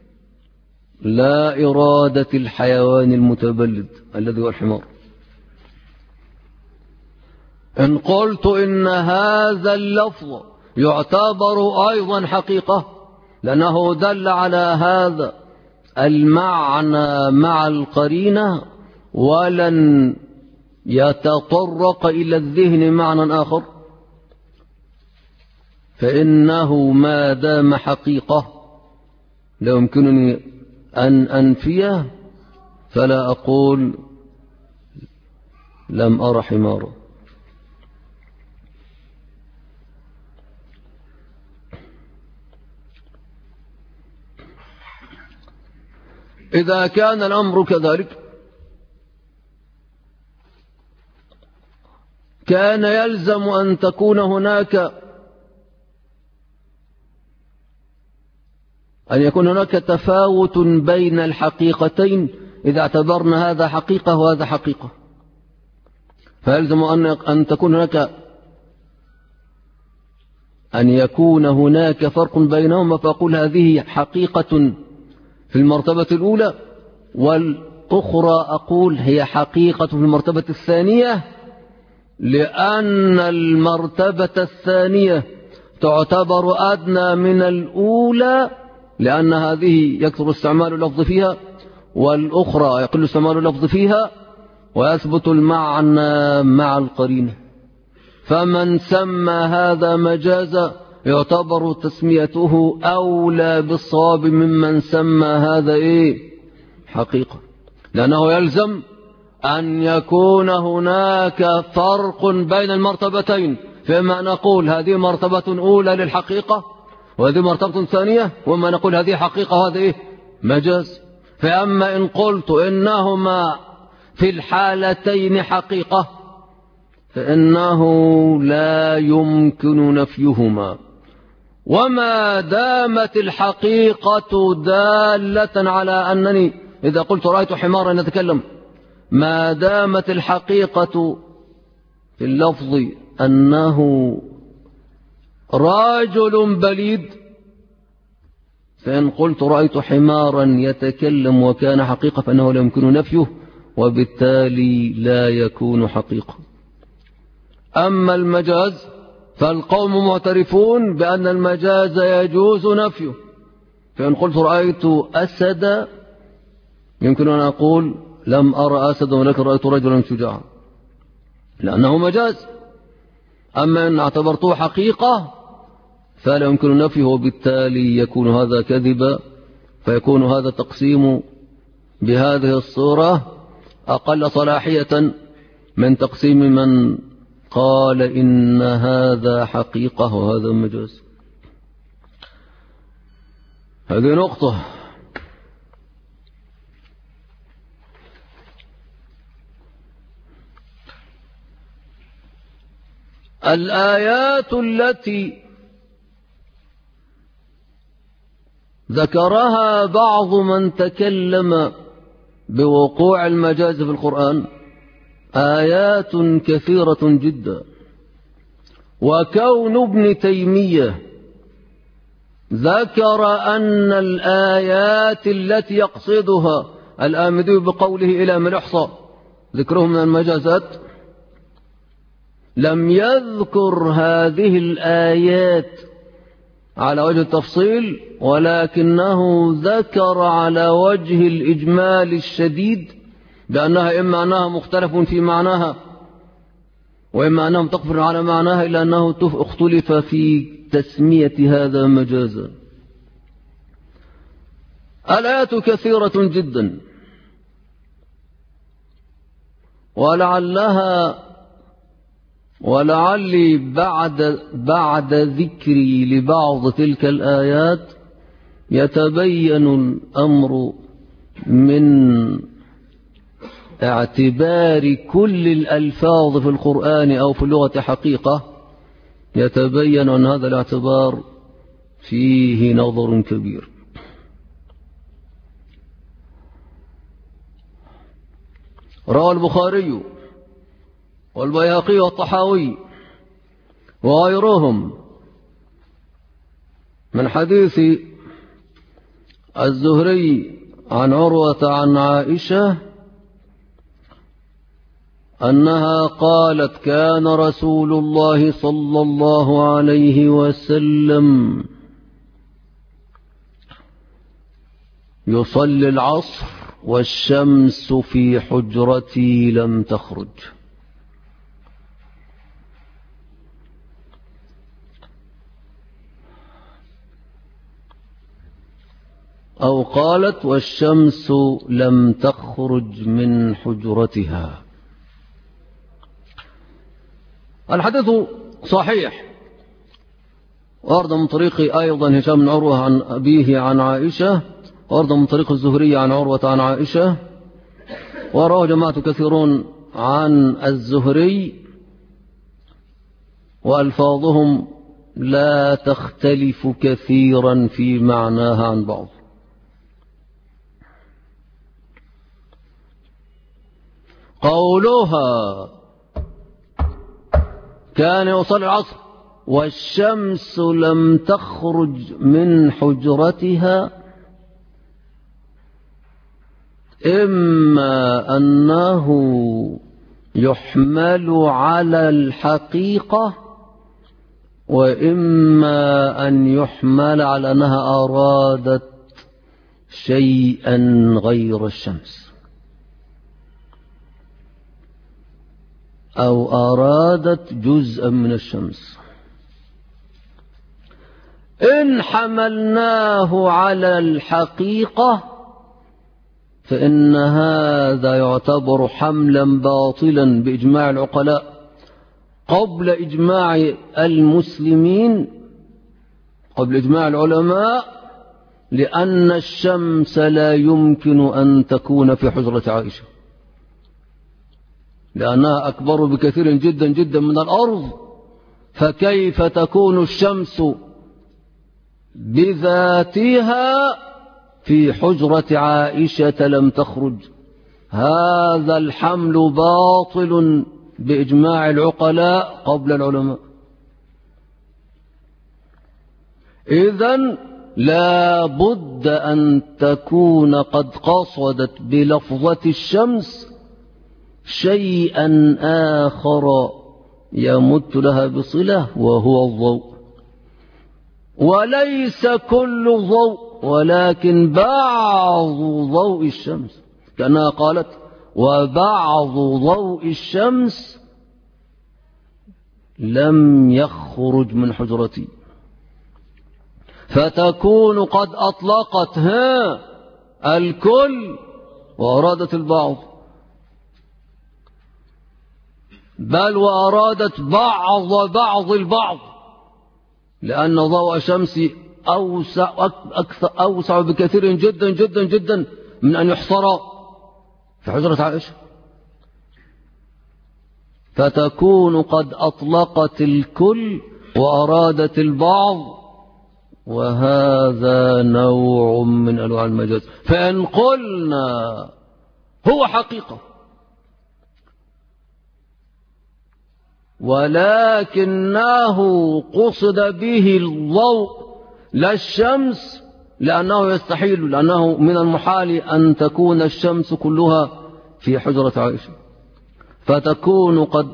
لا إرادة الحيوان المتبلد الذي هو الحمار. إن قلت إن هذا اللفظ يعتبر أيضا حقيقة لأنه دل على هذا المعنى مع القرينة ولن يتطرق إلى الذهن معنى آخر، فإنه ما دام حقيقة لا يمكنني أن أنفيه، فلا أقول لم أرى حمارا. إذا كان الأمر كذلك كان يلزم أن يكون هناك تفاوت بين الحقيقتين إذا اعتبرنا هذا حقيقة وهذا حقيقة، فيلزم أن يكون هناك فرق بينهما، فأقول هذه حقيقة في المرتبة الأولى والأخرى أقول هي حقيقة في المرتبة الثانية، لأن المرتبة الثانية تعتبر أدنى من الأولى لأن هذه يكثر استعمال اللفظ فيها والأخرى يقل استعمال اللفظ فيها ويثبت المعنى مع القرينة. فمن سمى هذا مجازا يعتبر تسميته أولى بالصواب ممن سمى هذا حقيقة، لأنه يلزم أن يكون هناك فرق بين المرتبتين، فإما نقول هذه مرتبة أولى للحقيقة وهذه مرتبة ثانية، وما نقول هذه حقيقة وهذا مجاز. فأما إن قلت إنهما في الحالتين حقيقة فإنه لا يمكن نفيهما، وما دامت الحقيقة دالة على أنني إذا قلت رأيت حمارا يتكلم، ما دامت الحقيقة في اللفظ أنه رجل بليد، فإن قلت رأيت حمارا يتكلم وكان حقيقة فإنه لا يمكن نفيه وبالتالي لا يكون حقيقة. أما المجاز فالقوم معترفون بأن المجاز يجوز نفيه، فإن قلت رأيت أسدا يمكن أن أقول لم أرى أسدا ولكن رأيت رجلا شجاعا لأنه مجاز. أما إن اعتبرته حقيقة فلا يمكن نفيه وبالتالي يكون هذا كذبا، فيكون هذا تقسيم بهذه الصورة أقل صلاحية من تقسيم من قال إن هذا حقيقة وهذا مجاز. هذه نقطة. الآيات التي ذكرها بعض من تكلم بوقوع المجاز في القرآن آيات كثيرة جدا، وكون ابن تيمية ذكر أن الآيات التي يقصدها الآمدي بقوله إلى من يحصى ذكرهم من المجازات لم يذكر هذه الآيات على وجه التفصيل، ولكنه ذكر على وجه الإجمال الشديد بأنها إما أنها مختلف في معناها وإما أنهم تقفر على معناها، إلا أنه اختلف في تسمية هذا مجازا. الآيات كثيرة جدا، ولعلي بعد ذكري لبعض تلك الآيات يتبين الأمر من اعتبار كل الألفاظ في القرآن أو في اللغة حقيقة، يتبين أن هذا الاعتبار فيه نظر كبير. روى البخاري والبيهقي والطحاوي وغيرهم من حديث الزهري عن عروة عن عائشة أنها قالت: كان رسول الله صلى الله عليه وسلم يصلي العصر والشمس في حجرتي لم تخرج. أو قالت: والشمس لم تخرج من حجرتها. الحديث صحيح، ورد من طريق أيضا هشام بن عروة عن أبيه عن عائشة، ورد من طريق الزهري عن عروة عن عائشة، وروى جماعة كثيرون عن الزهري، وألفاظهم لا تختلف كثيرا في معناها عن بعض. قولها كان يصلي العصر والشمس لم تخرج من حجرتها، إما أنه يحمل على الحقيقة، وإما أن يحمل على أنها أرادت شيئا غير الشمس، أو أرادت جزءا من الشمس. إن حملناه على الحقيقة فإن هذا يعتبر حملا باطلا بإجماع العقلاء قبل إجماع المسلمين، قبل إجماع العلماء، لأن الشمس لا يمكن أن تكون في حجرة عائشة، لأنها أكبر بكثير جدا جدا من الأرض، فكيف تكون الشمس بذاتها في حجرة عائشة لم تخرج؟ هذا الحمل باطل بإجماع العقلاء قبل العلماء. إذن لا بد أن تكون قد قصدت بلفظة الشمس شيئا آخر يمت لها بصلة، وهو الضوء، وليس كل ضوء، ولكن بعض ضوء الشمس، كأنها قالت: وبعض ضوء الشمس لم يخرج من حجرتي، فتكون قد أطلقت الكل وأرادت البعض، بل وأرادت بعض البعض، لأن ضوء الشمس أوسع بكثير جدا جدا جدا من أن يحصر في حجرة عائشة، فتكون قد أطلقت الكل وأرادت البعض، وهذا نوع من أنواع المجاز. فإن قلنا هو حقيقة ولكنه قصد به الضوء لا الشمس، لأنه يستحيل، لأنه من المحال أن تكون الشمس كلها في حجرة عائشة، فتكون قد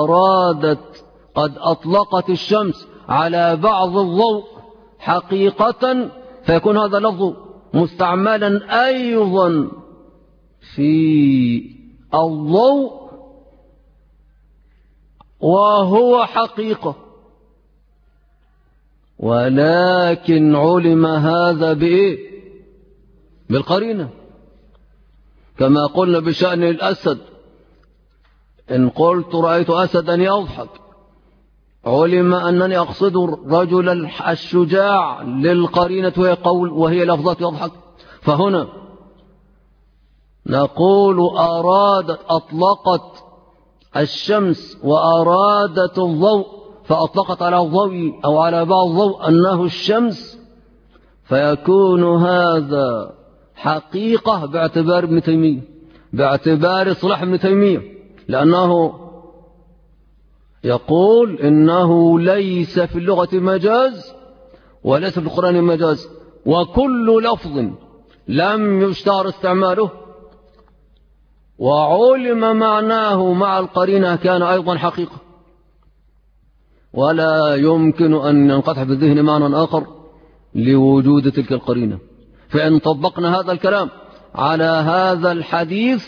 أطلقت الشمس على بعض الضوء حقيقة، فيكون هذا لفظ مستعملا أيضا في الضوء وهو حقيقة، ولكن علم هذا بإيه؟ بالقرينة، كما قلنا بشأن الأسد إن قلت رأيت أسدا يضحك علم أنني أقصد الرجل الشجاع للقرينة وهي لفظة يضحك. فهنا نقول أطلقت الشمس وأرادت الضوء، فأطلقت على الضوء أو على بعض الضوء أنه الشمس، فيكون هذا حقيقة باعتبار ابن تيمية، باعتبار اصطلاح ابن تيمية، لأنه يقول إنه ليس في اللغة مجاز وليس في القرآن مجاز، وكل لفظ لم يشتهر استعماله وعلم معناه مع القرينة كان أيضا حقيقة، ولا يمكن أن ينقطع في الذهن معنى آخر لوجود تلك القرينة. فإن طبقنا هذا الكلام على هذا الحديث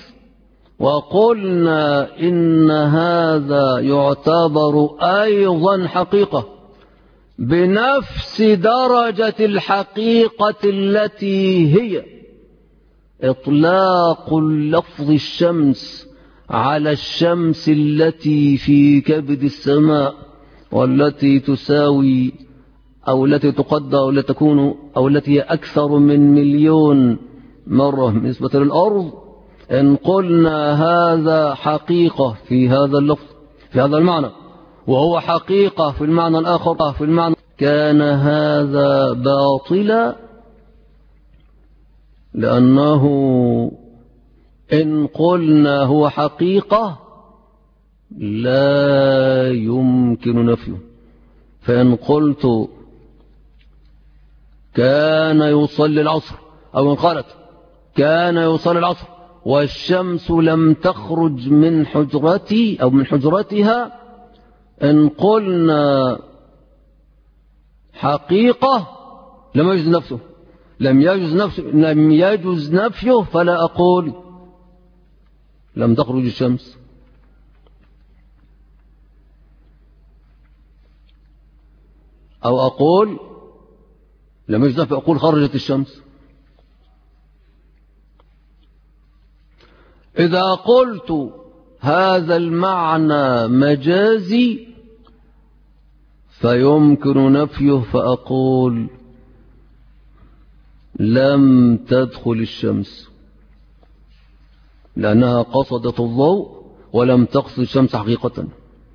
وقلنا إن هذا يعتبر أيضا حقيقة بنفس درجة الحقيقة التي هي إطلاق اللفظ الشمس على الشمس التي في كبد السماء والتي تساوي أو التي تقدر أو التي تكون أو التي هي أكثر من 1,000,000 مرة بالنسبة للأرض. إن قلنا هذا حقيقة في هذا اللفظ في هذا المعنى وهو حقيقة في المعنى الآخر في المعنى، كان هذا باطلا، لأنه إن قلنا هو حقيقة لا يمكن نفيه. فإن قلت كان يصلي العصر أو إن قالت كان يصلي العصر والشمس لم تخرج من حجرتي أو من حجرتها، إن قلنا حقيقة لم يجوز نفسه لم يجوز نفيه، فلا أقول لم تخرج الشمس، أو أقول لم يجوز نفيه أقول خرجت الشمس. إذا قلت هذا المعنى مجازي فيمكن نفيه، فأقول لم تدخل الشمس، لأنها قصدت الضوء ولم تقصد الشمس حقيقة.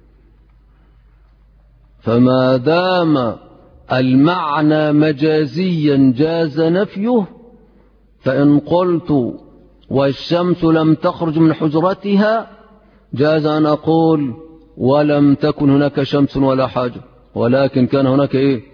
فما دام المعنى مجازيا جاز نفيه، فإن قلت والشمس لم تخرج من حجرتها جاز أن أقول ولم تكن هناك شمس ولا حاجة، ولكن كان هناك إيه؟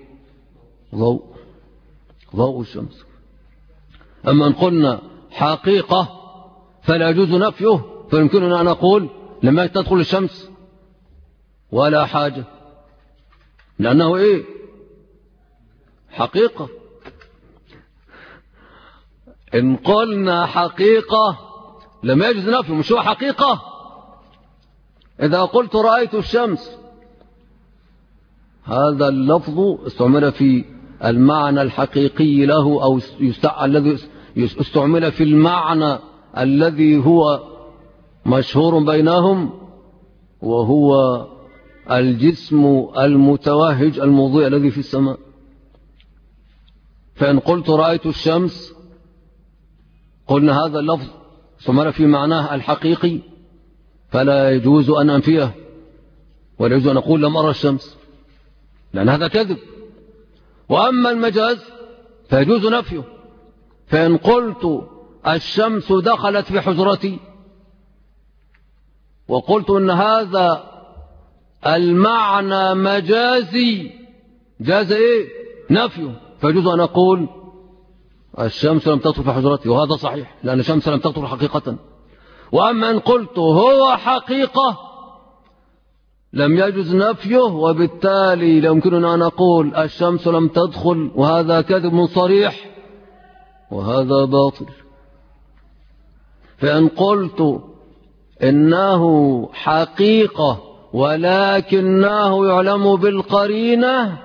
ضوء الشمس. أما أن قلنا حقيقة فلا يجوز نفيه، فيمكننا أن أقول لم تدخل الشمس ولا حاجة، لأنه إيه؟ حقيقة. إن قلنا حقيقة لم يجوز نفيه، مش هو حقيقة. إذا قلت رأيت الشمس، هذا اللفظ استعمل في المعنى الحقيقي له، أو الذي استعمل في المعنى الذي هو مشهور بينهم، وهو الجسم المتوهج المضيء الذي في السماء. فإن قلت رأيت الشمس قلنا هذا اللفظ استعمل في معناه الحقيقي، فلا يجوز أن أنفيه، ولا يجوز أن أقول لم أرى الشمس، لأن هذا كذب. وأما المجاز فيجوز نفيه. فإن قلت الشمس دخلت في حجرتي وقلت أن هذا المعنى مجازي جاز إيه؟ نفيه، فيجوز أن أقول الشمس لم تدخل في حجرتي، وهذا صحيح لأن الشمس لم تدخل حقيقة. وأما أن قلت هو حقيقة لم يجوز نفيه، وبالتالي لا يمكننا أن نقول الشمس لم تدخل، وهذا كذب صريح وهذا باطل. فإن قلت إنه حقيقة ولكنه يعلم بالقرينة،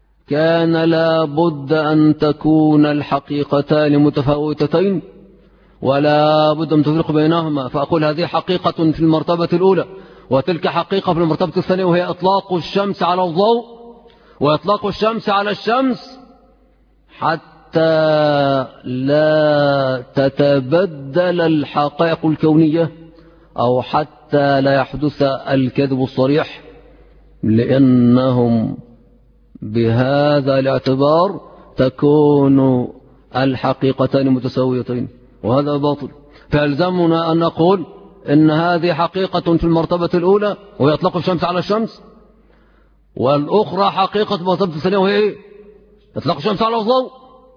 كان لا بد أن تكون الحقيقتان متفاوتتين، ولا بد من تفرق بينهما، فأقول هذه حقيقة في المرتبة الأولى وتلك حقيقة في المرتبة الثانية، وهي إطلاق الشمس على الضوء وإطلاق الشمس على الشمس حتى لا تتبدل الحقائق الكونية أو حتى لا يحدث الكذب الصريح، لأنهم بهذا الاعتبار تكون الحقيقتان متساويتين، وهذا باطل. فيلزمنا أن نقول إن هذه حقيقة في المرتبة الأولى وهي إطلاق الشمس على الشمس، والأخرى حقيقة في المرتبة الثانية وهي إيه؟ إطلاق الشمس على الضوء.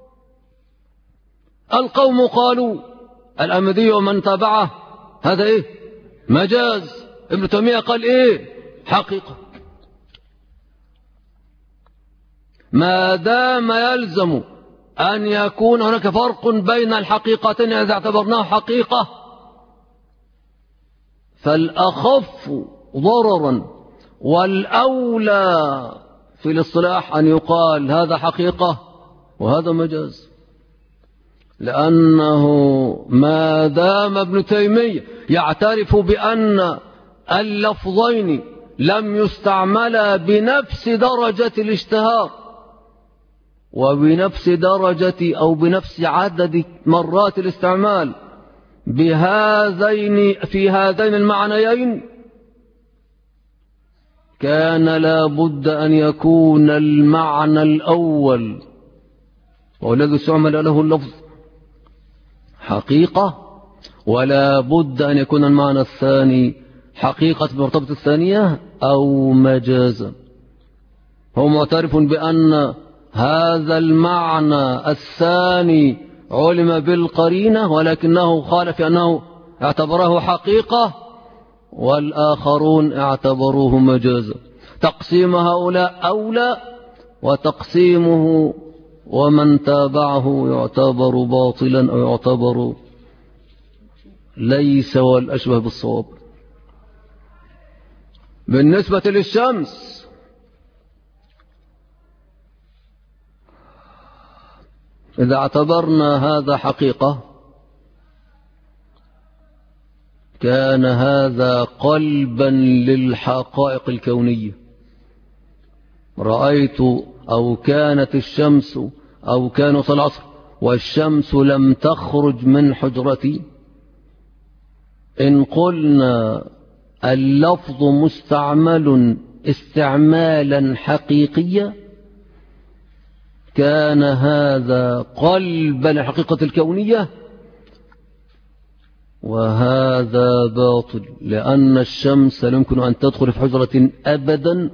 القوم قالوا الأمدي ومن تبعه هذا إيه؟ مجاز. ابن تيمية قال إيه؟ حقيقة. ما دام يلزم أن يكون هناك فرق بين الحقيقتين إذا اعتبرناه حقيقة، فالأخف ضررا والأولى في الاصطلاح أن يقال هذا حقيقة وهذا مجاز، لأنه ما دام ابن تيمية يعترف بأن اللفظين لم يستعملا بنفس درجة الاشتهار وبنفس درجة أو بنفس عدد مرات الاستعمال في هذين المعنيين، كان لا بد أن يكون المعنى الأول والذي استعمل له اللفظ حقيقة، ولا بد أن يكون المعنى الثاني حقيقة بالمرتبة الثانية أو مجازا. هو معترف بأن هذا المعنى الثاني علم بالقرينة، ولكنه قال في أنه اعتبره حقيقة والآخرون اعتبروه مجازا. تقسيم هؤلاء أولى، وتقسيمه ومن تابعه يعتبر باطلا أو يعتبر ليس والأشبه بالصواب. بالنسبة للشمس إذا اعتبرنا هذا حقيقة كان هذا قلبا للحقائق الكونية. رأيت أو كانت الشمس أو كان صلاة العصر والشمس لم تخرج من حجرتي، إن قلنا اللفظ مستعمل استعمالا حقيقيا كان هذا قلبا للحقيقة الكونية، وهذا باطل، لأن الشمس لا يمكن أن تدخل في حجرة أبدا،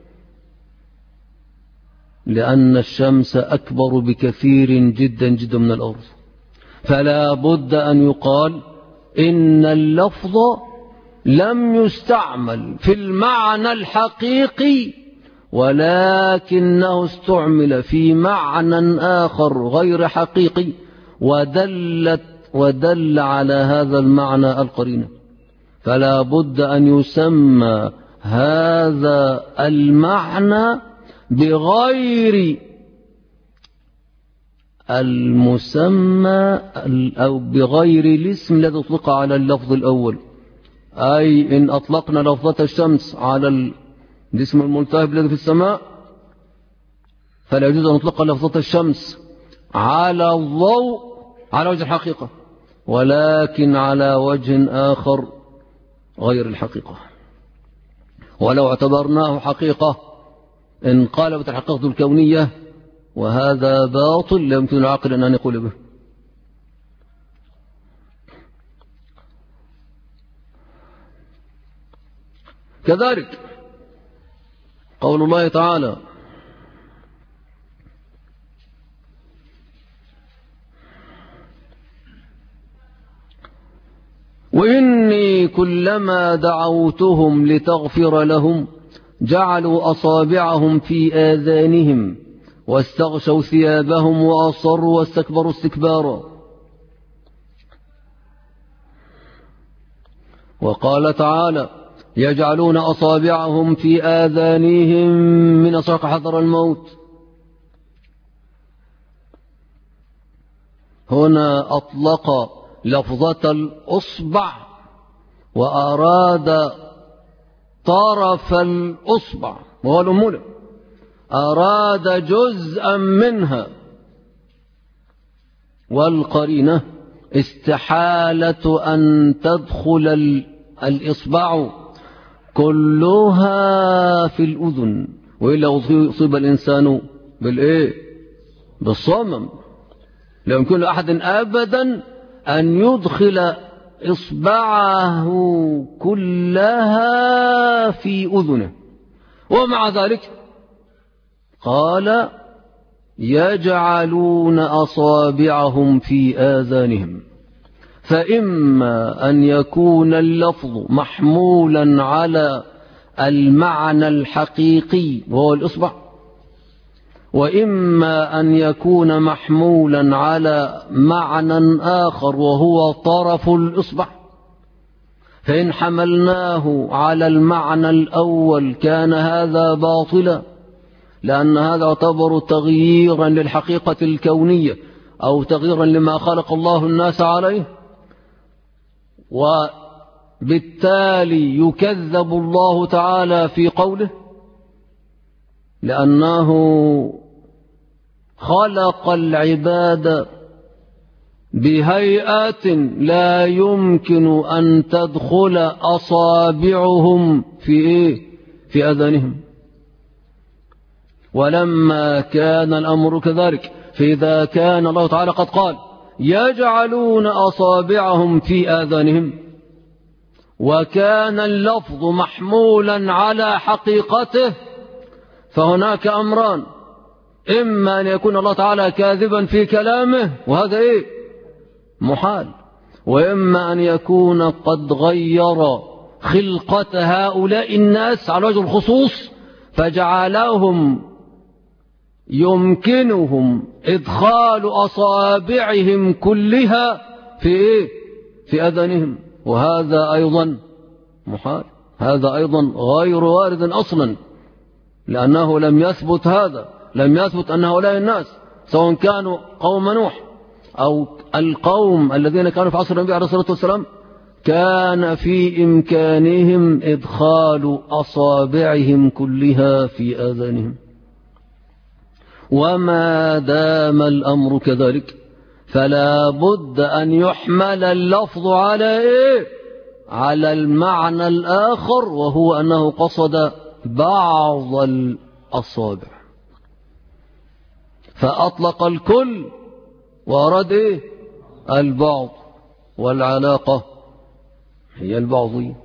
لأن الشمس أكبر بكثير جدا جدا من الأرض. فلا بد أن يقال إن اللفظ لم يستعمل في المعنى الحقيقي، ولكنه استعمل في معنى آخر غير حقيقي، ودل على هذا المعنى القرينة. فلا بد أن يسمى هذا المعنى بغير المسمى أو بغير الاسم الذي أطلق على اللفظ الأول. أي إن أطلقنا لفظة الشمس على الاسم الملتهب الذي في السماء فلا يجوز أن نطلق لفظة الشمس على الضوء على وجه الحقيقة، ولكن على وجه آخر غير الحقيقة. ولو اعتبرناه حقيقة انقلبت الحقيقة الكونية، وهذا باطل لا يمكن العقل أن يقول به. كذلك قول الله تعالى: وإني كلما دعوتهم لتغفر لهم جعلوا أصابعهم في آذانهم واستغشوا ثيابهم وأصروا واستكبروا استكبارا. وقال تعالى: يجعلون أصابعهم في آذانهم من صيحة حذر الموت. هنا أطلق لفظة الأصبع وأراد طرف الأصبع وهو الأنملة، أراد جزءا منها، والقرينة استحالة أن تدخل الإصبع كلها في الأذن، وإلا أصيب الإنسان بالصمم. لا يمكن لأحد أبدا أن يدخل إصبعه كلها في أذنه. ومع ذلك قال يجعلون أصابعهم في آذانهم، فإما أن يكون اللفظ محمولا على المعنى الحقيقي وهو الإصبع، وإما أن يكون محمولا على معنى آخر وهو طرف الإصبع. فإن حملناه على المعنى الأول كان هذا باطلا، لأن هذا يعتبر تغييرا للحقيقة الكونية أو تغييرا لما خلق الله الناس عليه، وبالتالي يكذب الله تعالى في قوله، لأنه خلق العباد بهيئات لا يمكن أن تدخل أصابعهم في أذانهم. ولما كان الأمر كذلك، فإذا كان الله تعالى قد قال يجعلون أصابعهم في آذانهم، وكان اللفظ محمولا على حقيقته، فهناك أمران: إما أن يكون الله تعالى كاذبا في كلامه وهذا محال، وإما أن يكون قد غير خلقة هؤلاء الناس على وجه الخصوص فجعلهم يمكنهم إدخال أصابعهم كلها في أذانهم، وهذا أيضا محال، هذا أيضا غير وارد أصلا، لأنه لم يثبت هذا، لم يثبت أن هؤلاء الناس سواء كانوا قوم نوح أو القوم الذين كانوا في عصر النبي عليه الصلاة والسلام كان في إمكانهم إدخال أصابعهم كلها في آذانهم. وما دام الأمر كذلك فلا بد أن يحمل اللفظ على المعنى الآخر، وهو أنه قصد بعض الأصابع، فأطلق الكل وأراد البعض، والعلاقة هي البعضية.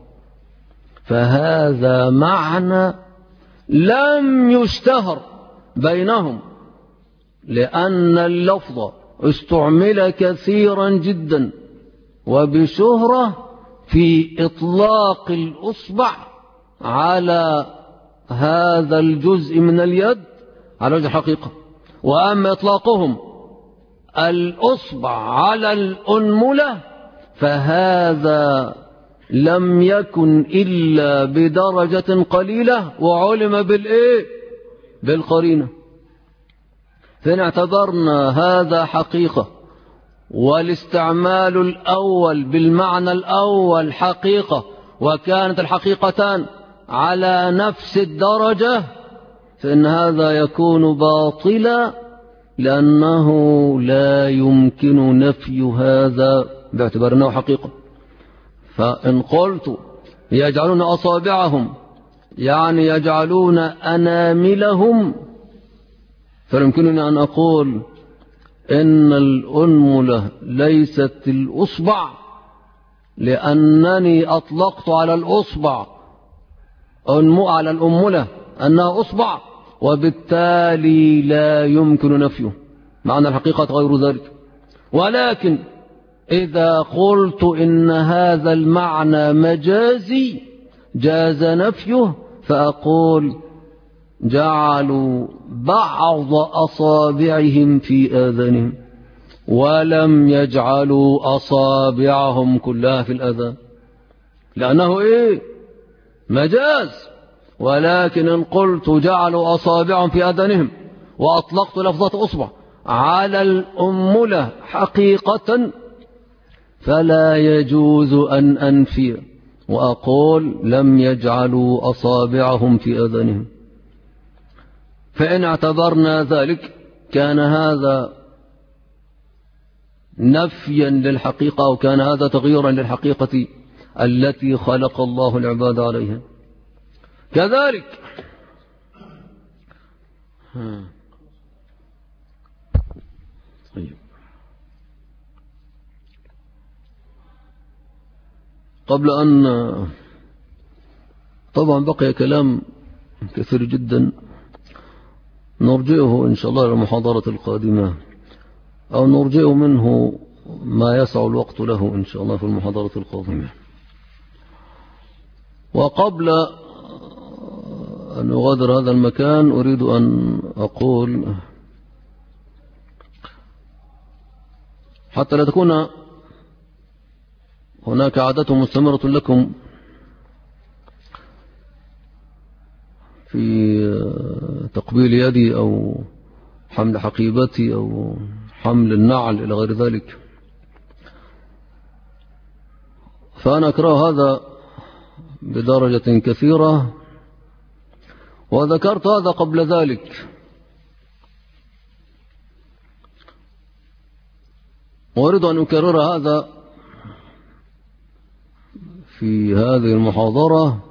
فهذا معنى لم يشتهر بينهم، لأن اللفظ استعمل كثيرا جدا وبشهرة في إطلاق الأصبع على هذا الجزء من اليد على وجه الحقيقة. وأما إطلاقهم الأصبع على الأنملة فهذا لم يكن إلا بدرجة قليلة، وعلم بالقرينة. فإن اعتبرنا هذا حقيقة والاستعمال الأول بالمعنى الأول حقيقة، وكانت الحقيقتان على نفس الدرجة، فإن هذا يكون باطلا، لأنه لا يمكن نفي هذا باعتبار أنه حقيقة. فإن قلت يجعلون أصابعهم يعني يجعلون أناملهم، فيمكنني أن أقول إن الأنملة ليست الأصبع، لأنني أطلقت على الأصبع على الأنملة أنها أصبع، وبالتالي لا يمكن نفيه، معنى الحقيقة غير ذلك. ولكن إذا قلت إن هذا المعنى مجازي جاز نفيه، فأقول جعلوا بعض أصابعهم في آذانهم ولم يجعلوا أصابعهم كلها في الآذان، لأنه مجاز. ولكن إن قلت جعلوا أصابعهم في آذانهم وأطلقت لفظة أصبع على الأنملة حقيقة، فلا يجوز أن أنفي وأقول لم يجعلوا أصابعهم في أذنهم. فإن اعتبرنا ذلك كان هذا نفيا للحقيقة، أو كان هذا تغييرا للحقيقة التي خلق الله العباد عليها. كذلك قبل أن طبعا بقي كلام كثير جدا نرجئه إن شاء الله للمحاضرة القادمة، أو نرجئه منه ما يسع الوقت له إن شاء الله في المحاضرة القادمة. وقبل أن أغادر هذا المكان أريد أن أقول حتى لا تكون هناك عادة مستمرة لكم في تقبيل يدي أو حمل حقيبتي أو حمل النعل إلى غير ذلك، فأنا أكره هذا بدرجة كثيرة، وذكرت هذا قبل ذلك، وأريد أن أكرر هذا في هذه المحاضرة.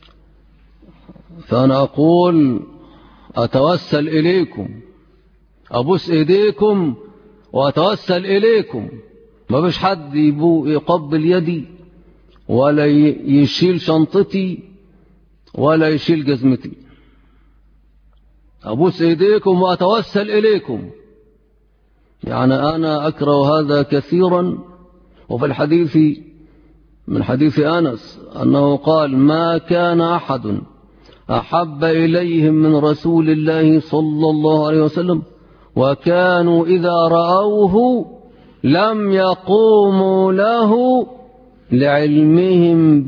فأنا أقول أتوسل إليكم، أبوس إيديكم وأتوسل إليكم، ما بش حد يقبل يدي ولا يشيل شنطتي ولا يشيل جزمتي. أبوس إيديكم وأتوسل إليكم، يعني أنا أكره هذا كثيرا. وفي الحديث من حديث أنس أنه قال ما كان أحد أحب إليهم من رسول الله صلى الله عليه وسلم وكانوا إذا رأوه لم يقوموا له لعلمهم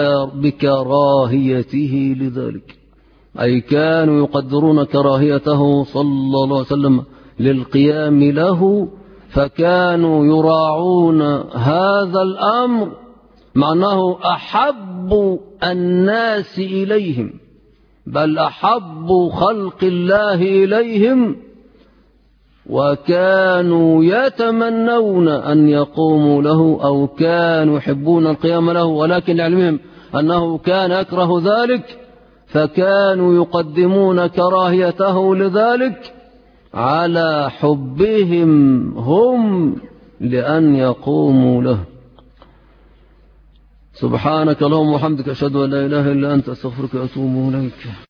بكراهيته لذلك، أي كانوا يقدرون كراهيته صلى الله عليه وسلم للقيام له، فكانوا يراعون هذا الأمر مع أنه أحب الناس إليهم، بل أحب خلق الله إليهم، وكانوا يتمنون أن يقوموا له أو كانوا يحبون القيام له، ولكن علمهم أنه كان يكره ذلك، فكانوا يقدمون كراهيته لذلك على حبهم هم لأن يقوموا له. سبحانك اللهم وبحمدك أشهد أن لا إله إلا أنت أستغفرك وأتوب إليك.